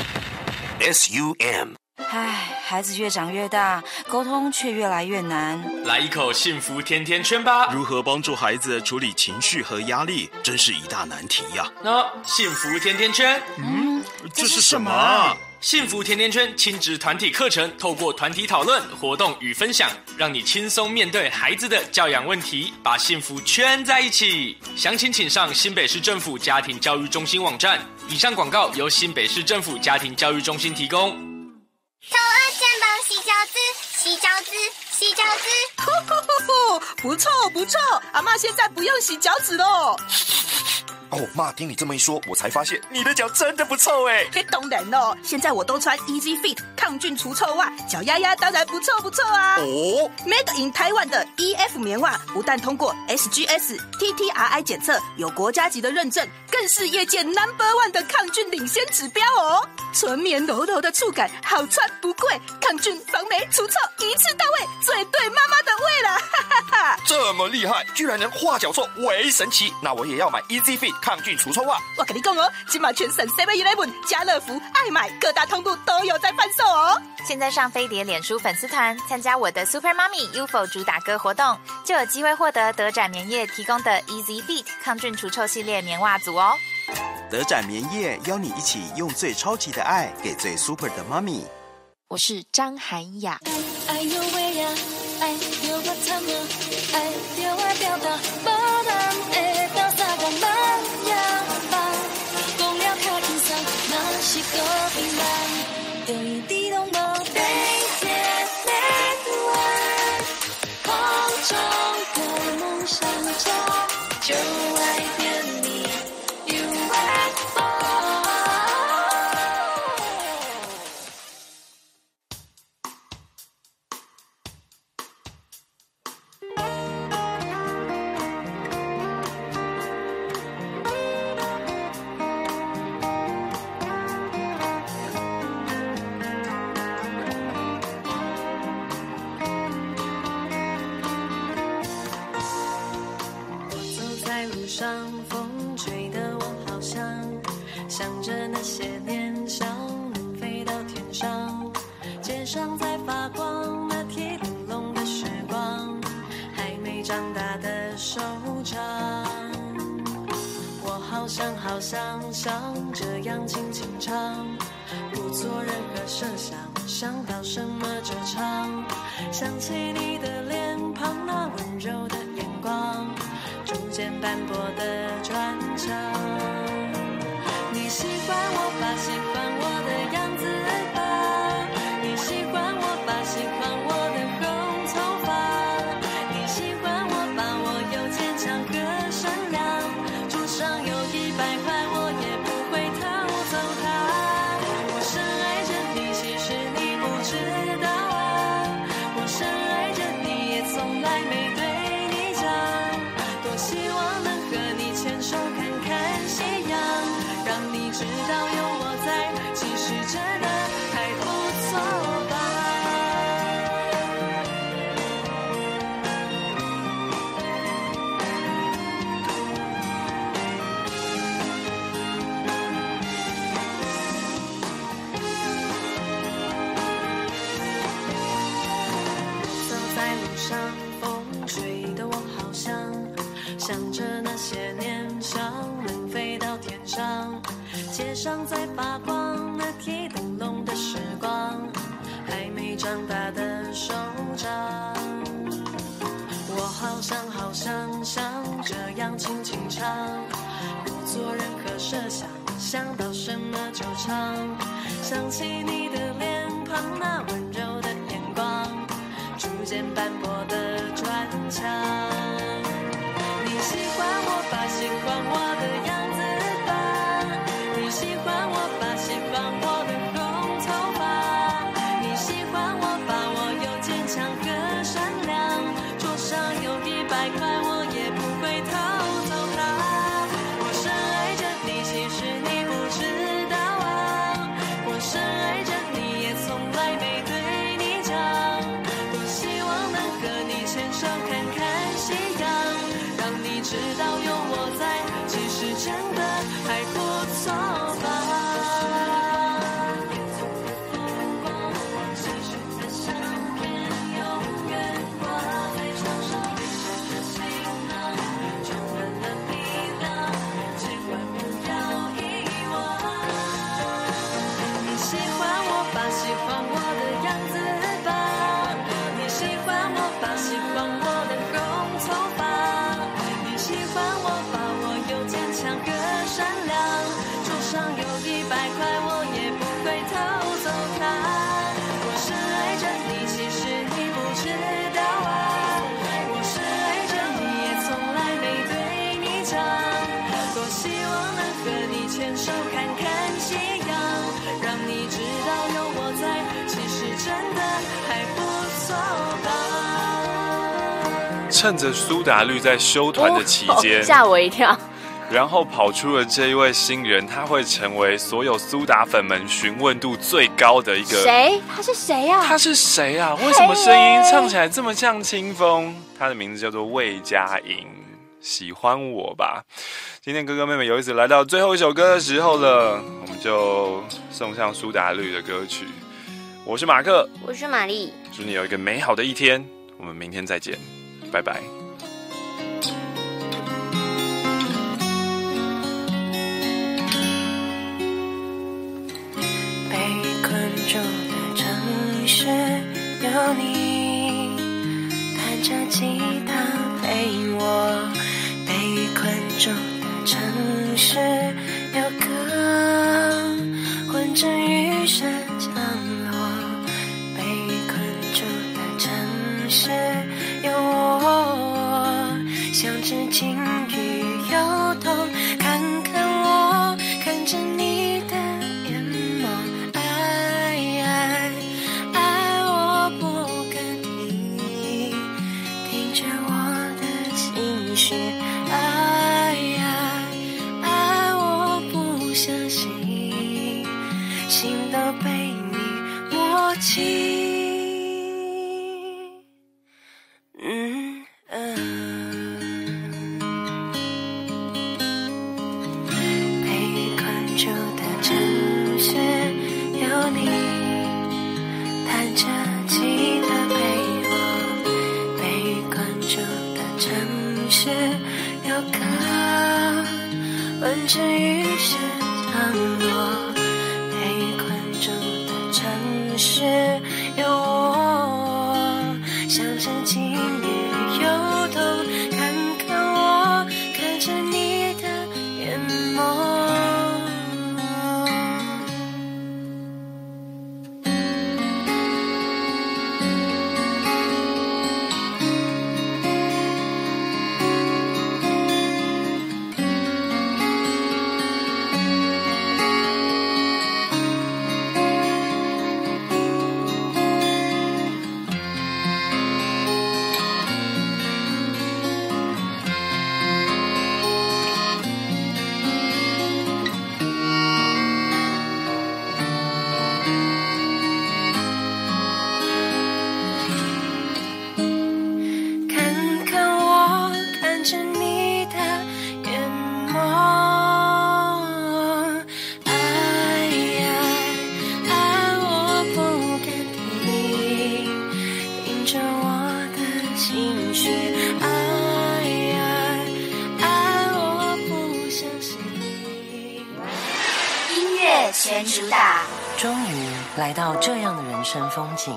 SUM。 唉，孩子越长越大，沟通却越来越难。 来一口幸福甜甜圈吧！ 如何帮助孩子处理情绪和压力，真是一大难题呀。 那幸福甜甜圈， 这是什么啊？ 幸福甜甜圈亲子团体课程，透过团体讨论、活动与分享，让你轻松面对孩子的教养问题，把幸福圈在一起。详情请上新北市政府家庭教育中心网站。以上广告由新北市政府家庭教育中心提供。 头儿肩膀洗饺子，洗饺子，洗饺子。 不错不错，阿嬷现在不用洗脚趾喽。 哦，妈，听你这么一说，我才发现你的脚真的不臭哎。 当然咯，现在我都穿 Easy Fit 抗菌除臭袜，脚丫丫当然不臭不臭啊。 哦 ，Made in Taiwan 的 EF 棉袜不但通过 SGS、TTRI 检测，有国家级的认证，更是业界 No.1 的抗菌领先指标哦。纯棉柔柔的触感，好穿不贵，抗菌防霉除臭一次到位，最对妈妈的胃了，哈哈哈！ 这么厉害，居然能化脚臭，为神奇！那我也要买 Easy Fit 抗菌除臭袜。 我跟你讲哦，今晚全省 7-Eleven、家乐福、爱买各大通路都有在贩售哦。 现在上飞碟脸书粉丝团参加我的 Super Mommy UFO 主打歌活动，就有机会获得德展棉业提供的 Easy Fit 抗菌除臭系列棉袜组哦。 德展棉业邀你一起用最超级的爱给最 super 的妈咪。 我是张涵雅。 哎呦喂呀，爱着我怎么，爱着我表达，无人会表达个慢呀吧，讲了较轻松，若是搁平淡，就一滴拢无被接累完，空中的梦想家，就爱点你 UFO。 上，风吹得我好像想着那些年少能飞到天上，街上在发光，那铁灯笼的时光，还没长大的手掌。我好想好想像这样轻轻唱，不做任何设想，想到什么就唱。想起你的脸庞，那温柔的眼光，逐渐斑驳的砖墙。你喜欢我吧，喜欢我的样子吧，你喜欢我吧，喜欢我的红头发，你喜欢我吧，我有坚强和善良，桌上有100块，我也不会掏走它。我深爱着你，其实你不知道啊，我深爱着你，也从来没对你讲，多希望能和你牵手看看夕阳，让你知道有我在，其实真的还不错吧。走在路上，风吹得我好像想着那些年少能飞到天上，街上在发光，那铁灯笼的时光，还没长大的手掌。我好想好想像这样轻轻唱，不做任何设想，想到什么就唱。想起你的脸庞，那温柔的眼光，逐渐斑驳的砖墙。你喜欢我吧，喜欢我的样子吧，你喜欢我吧，喜欢我的红头发，你喜欢我吧，我有坚强和善良，桌上有100块，我也不会掏走它。我深爱着你，其实你不知道啊，我深爱着你，也从来没对你讲，多希望能和你牵手看看夕阳，让你知道有我在，其实真的还不错吧。继续在相片永远挂在墙上，背着的行囊装满了力量，千万不要遗忘。你喜欢我吧，喜欢我的样子吧，你喜欢我吧，喜欢我的红头发，你喜欢我吧，我有坚强和善良，桌上有100块，我也不会掏走它。我深爱着你，其实你不知道啊，我深爱着你，也从来没对你讲，多希望能和你牵手看看夕阳，让你知道有我在，其实真的还不错吧。 趁着苏打绿在休团的期间， 吓我一跳。 然后跑出了这一位新人，他会成为所有苏打粉们询问度最高的一个。 谁？他是谁啊？ 他是谁啊？为什么声音唱起来这么像清风？他的名字叫做魏佳莹，喜欢我吧。今天哥哥妹妹有意思来到最后一首歌的时候了，我们就送上苏打绿的歌曲。我是马克， 我是玛丽， 祝你有一个美好的一天，我们明天再见，拜拜。 住的城市有你，弹着吉他陪我。被困住的城市有歌，混着雨声降落。被困住的城市有我，像只金鱼游动，看看我，看着你的眼眸。我不敢听着我的情绪，我不相信，心都被你摸清。 看着雨势降落，被困住的城市有我，想着今夜游动，看看我，看着你的眼眸。 全主打， 终于来到这样的人生风景。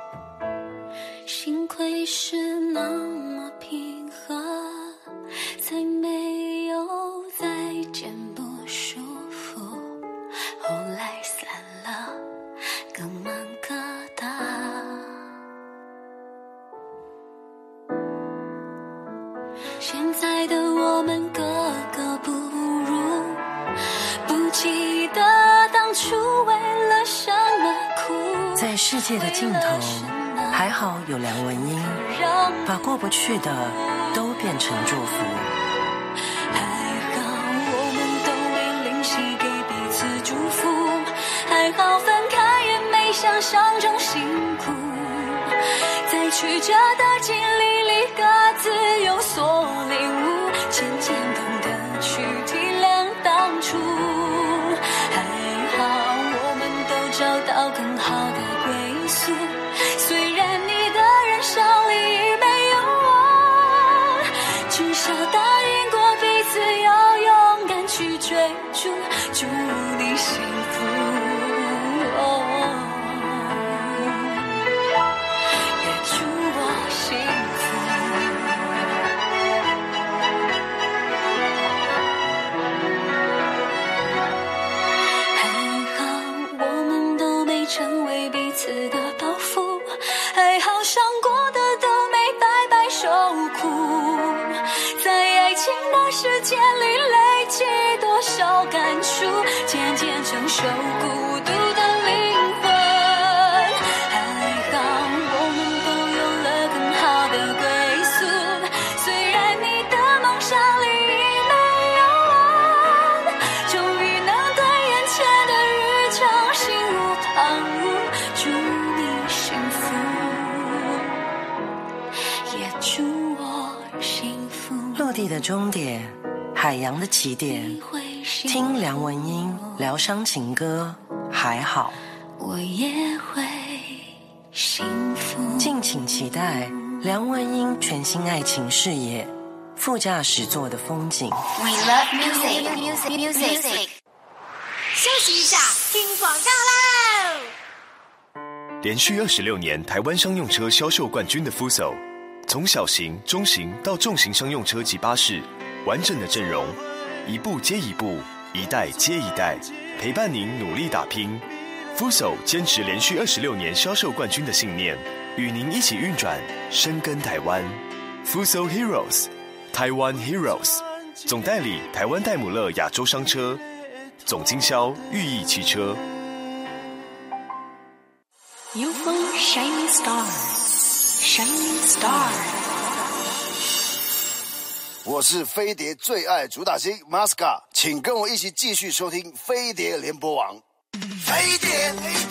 幸亏是那么平和，才没有再见不舒服。后来散了，各忙各的。现在的我们个个不如，不记得当初为了什么哭。 在世界的尽头，还好有梁文音，把过不去的都变成祝福。 还好我们都没吝惜给彼此祝福，还好分开也没想象中辛苦，在曲折的经历里各自有所领悟，渐渐懂得去体谅当初。还好我们都找到更好的归宿，虽然你的人生里已没有我，至少答应过彼此要勇敢去追逐，祝你幸福。也祝我幸福。还好我们都没成为彼此的包袱，还好伤过的都没白白受苦，在爱情的世界里累积多少感触，渐渐成熟孤独的灵魂。还好我们都有了更好的归宿，虽然你的梦想里已没有我，终于能对眼前的日常心无旁骛，祝你幸福，也祝我幸福。 陆地的终点，海洋的起点，听梁文音疗伤情歌，还好我也会幸福。 敬请期待梁文音全新爱情事业，副驾驶座的风景。 We love music。休息一下，听广告喽。 连续26年台湾商用车销售冠军的 Fuso， 从小型、中型到重型商用车及巴士，完整的阵容，一步接一步，一代接一代，陪伴您努力打拼。Fuso 坚持连续26年销售冠军的信念，与您一起运转，深耕台湾。Fuso Heroes， 台湾 Heroes， 总代理台湾戴姆勒亚洲商车，总经销裕益汽车。 UFO Shining Star Shining Star。 我是飞碟最爱主打星 Masca， 请跟我一起继续收听飞碟联播网。飞碟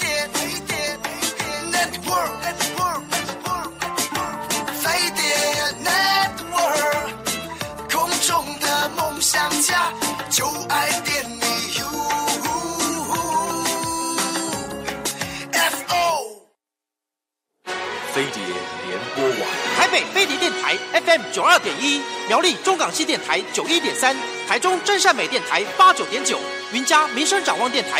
Network， 飞碟 Network， 空中的梦想家，就爱点你 UFO。 飞碟联播网。 台北飞碟电台 FM 92.1，苗栗中港系电台91.3，台中真善美电台89.9，云嘉民生展望电台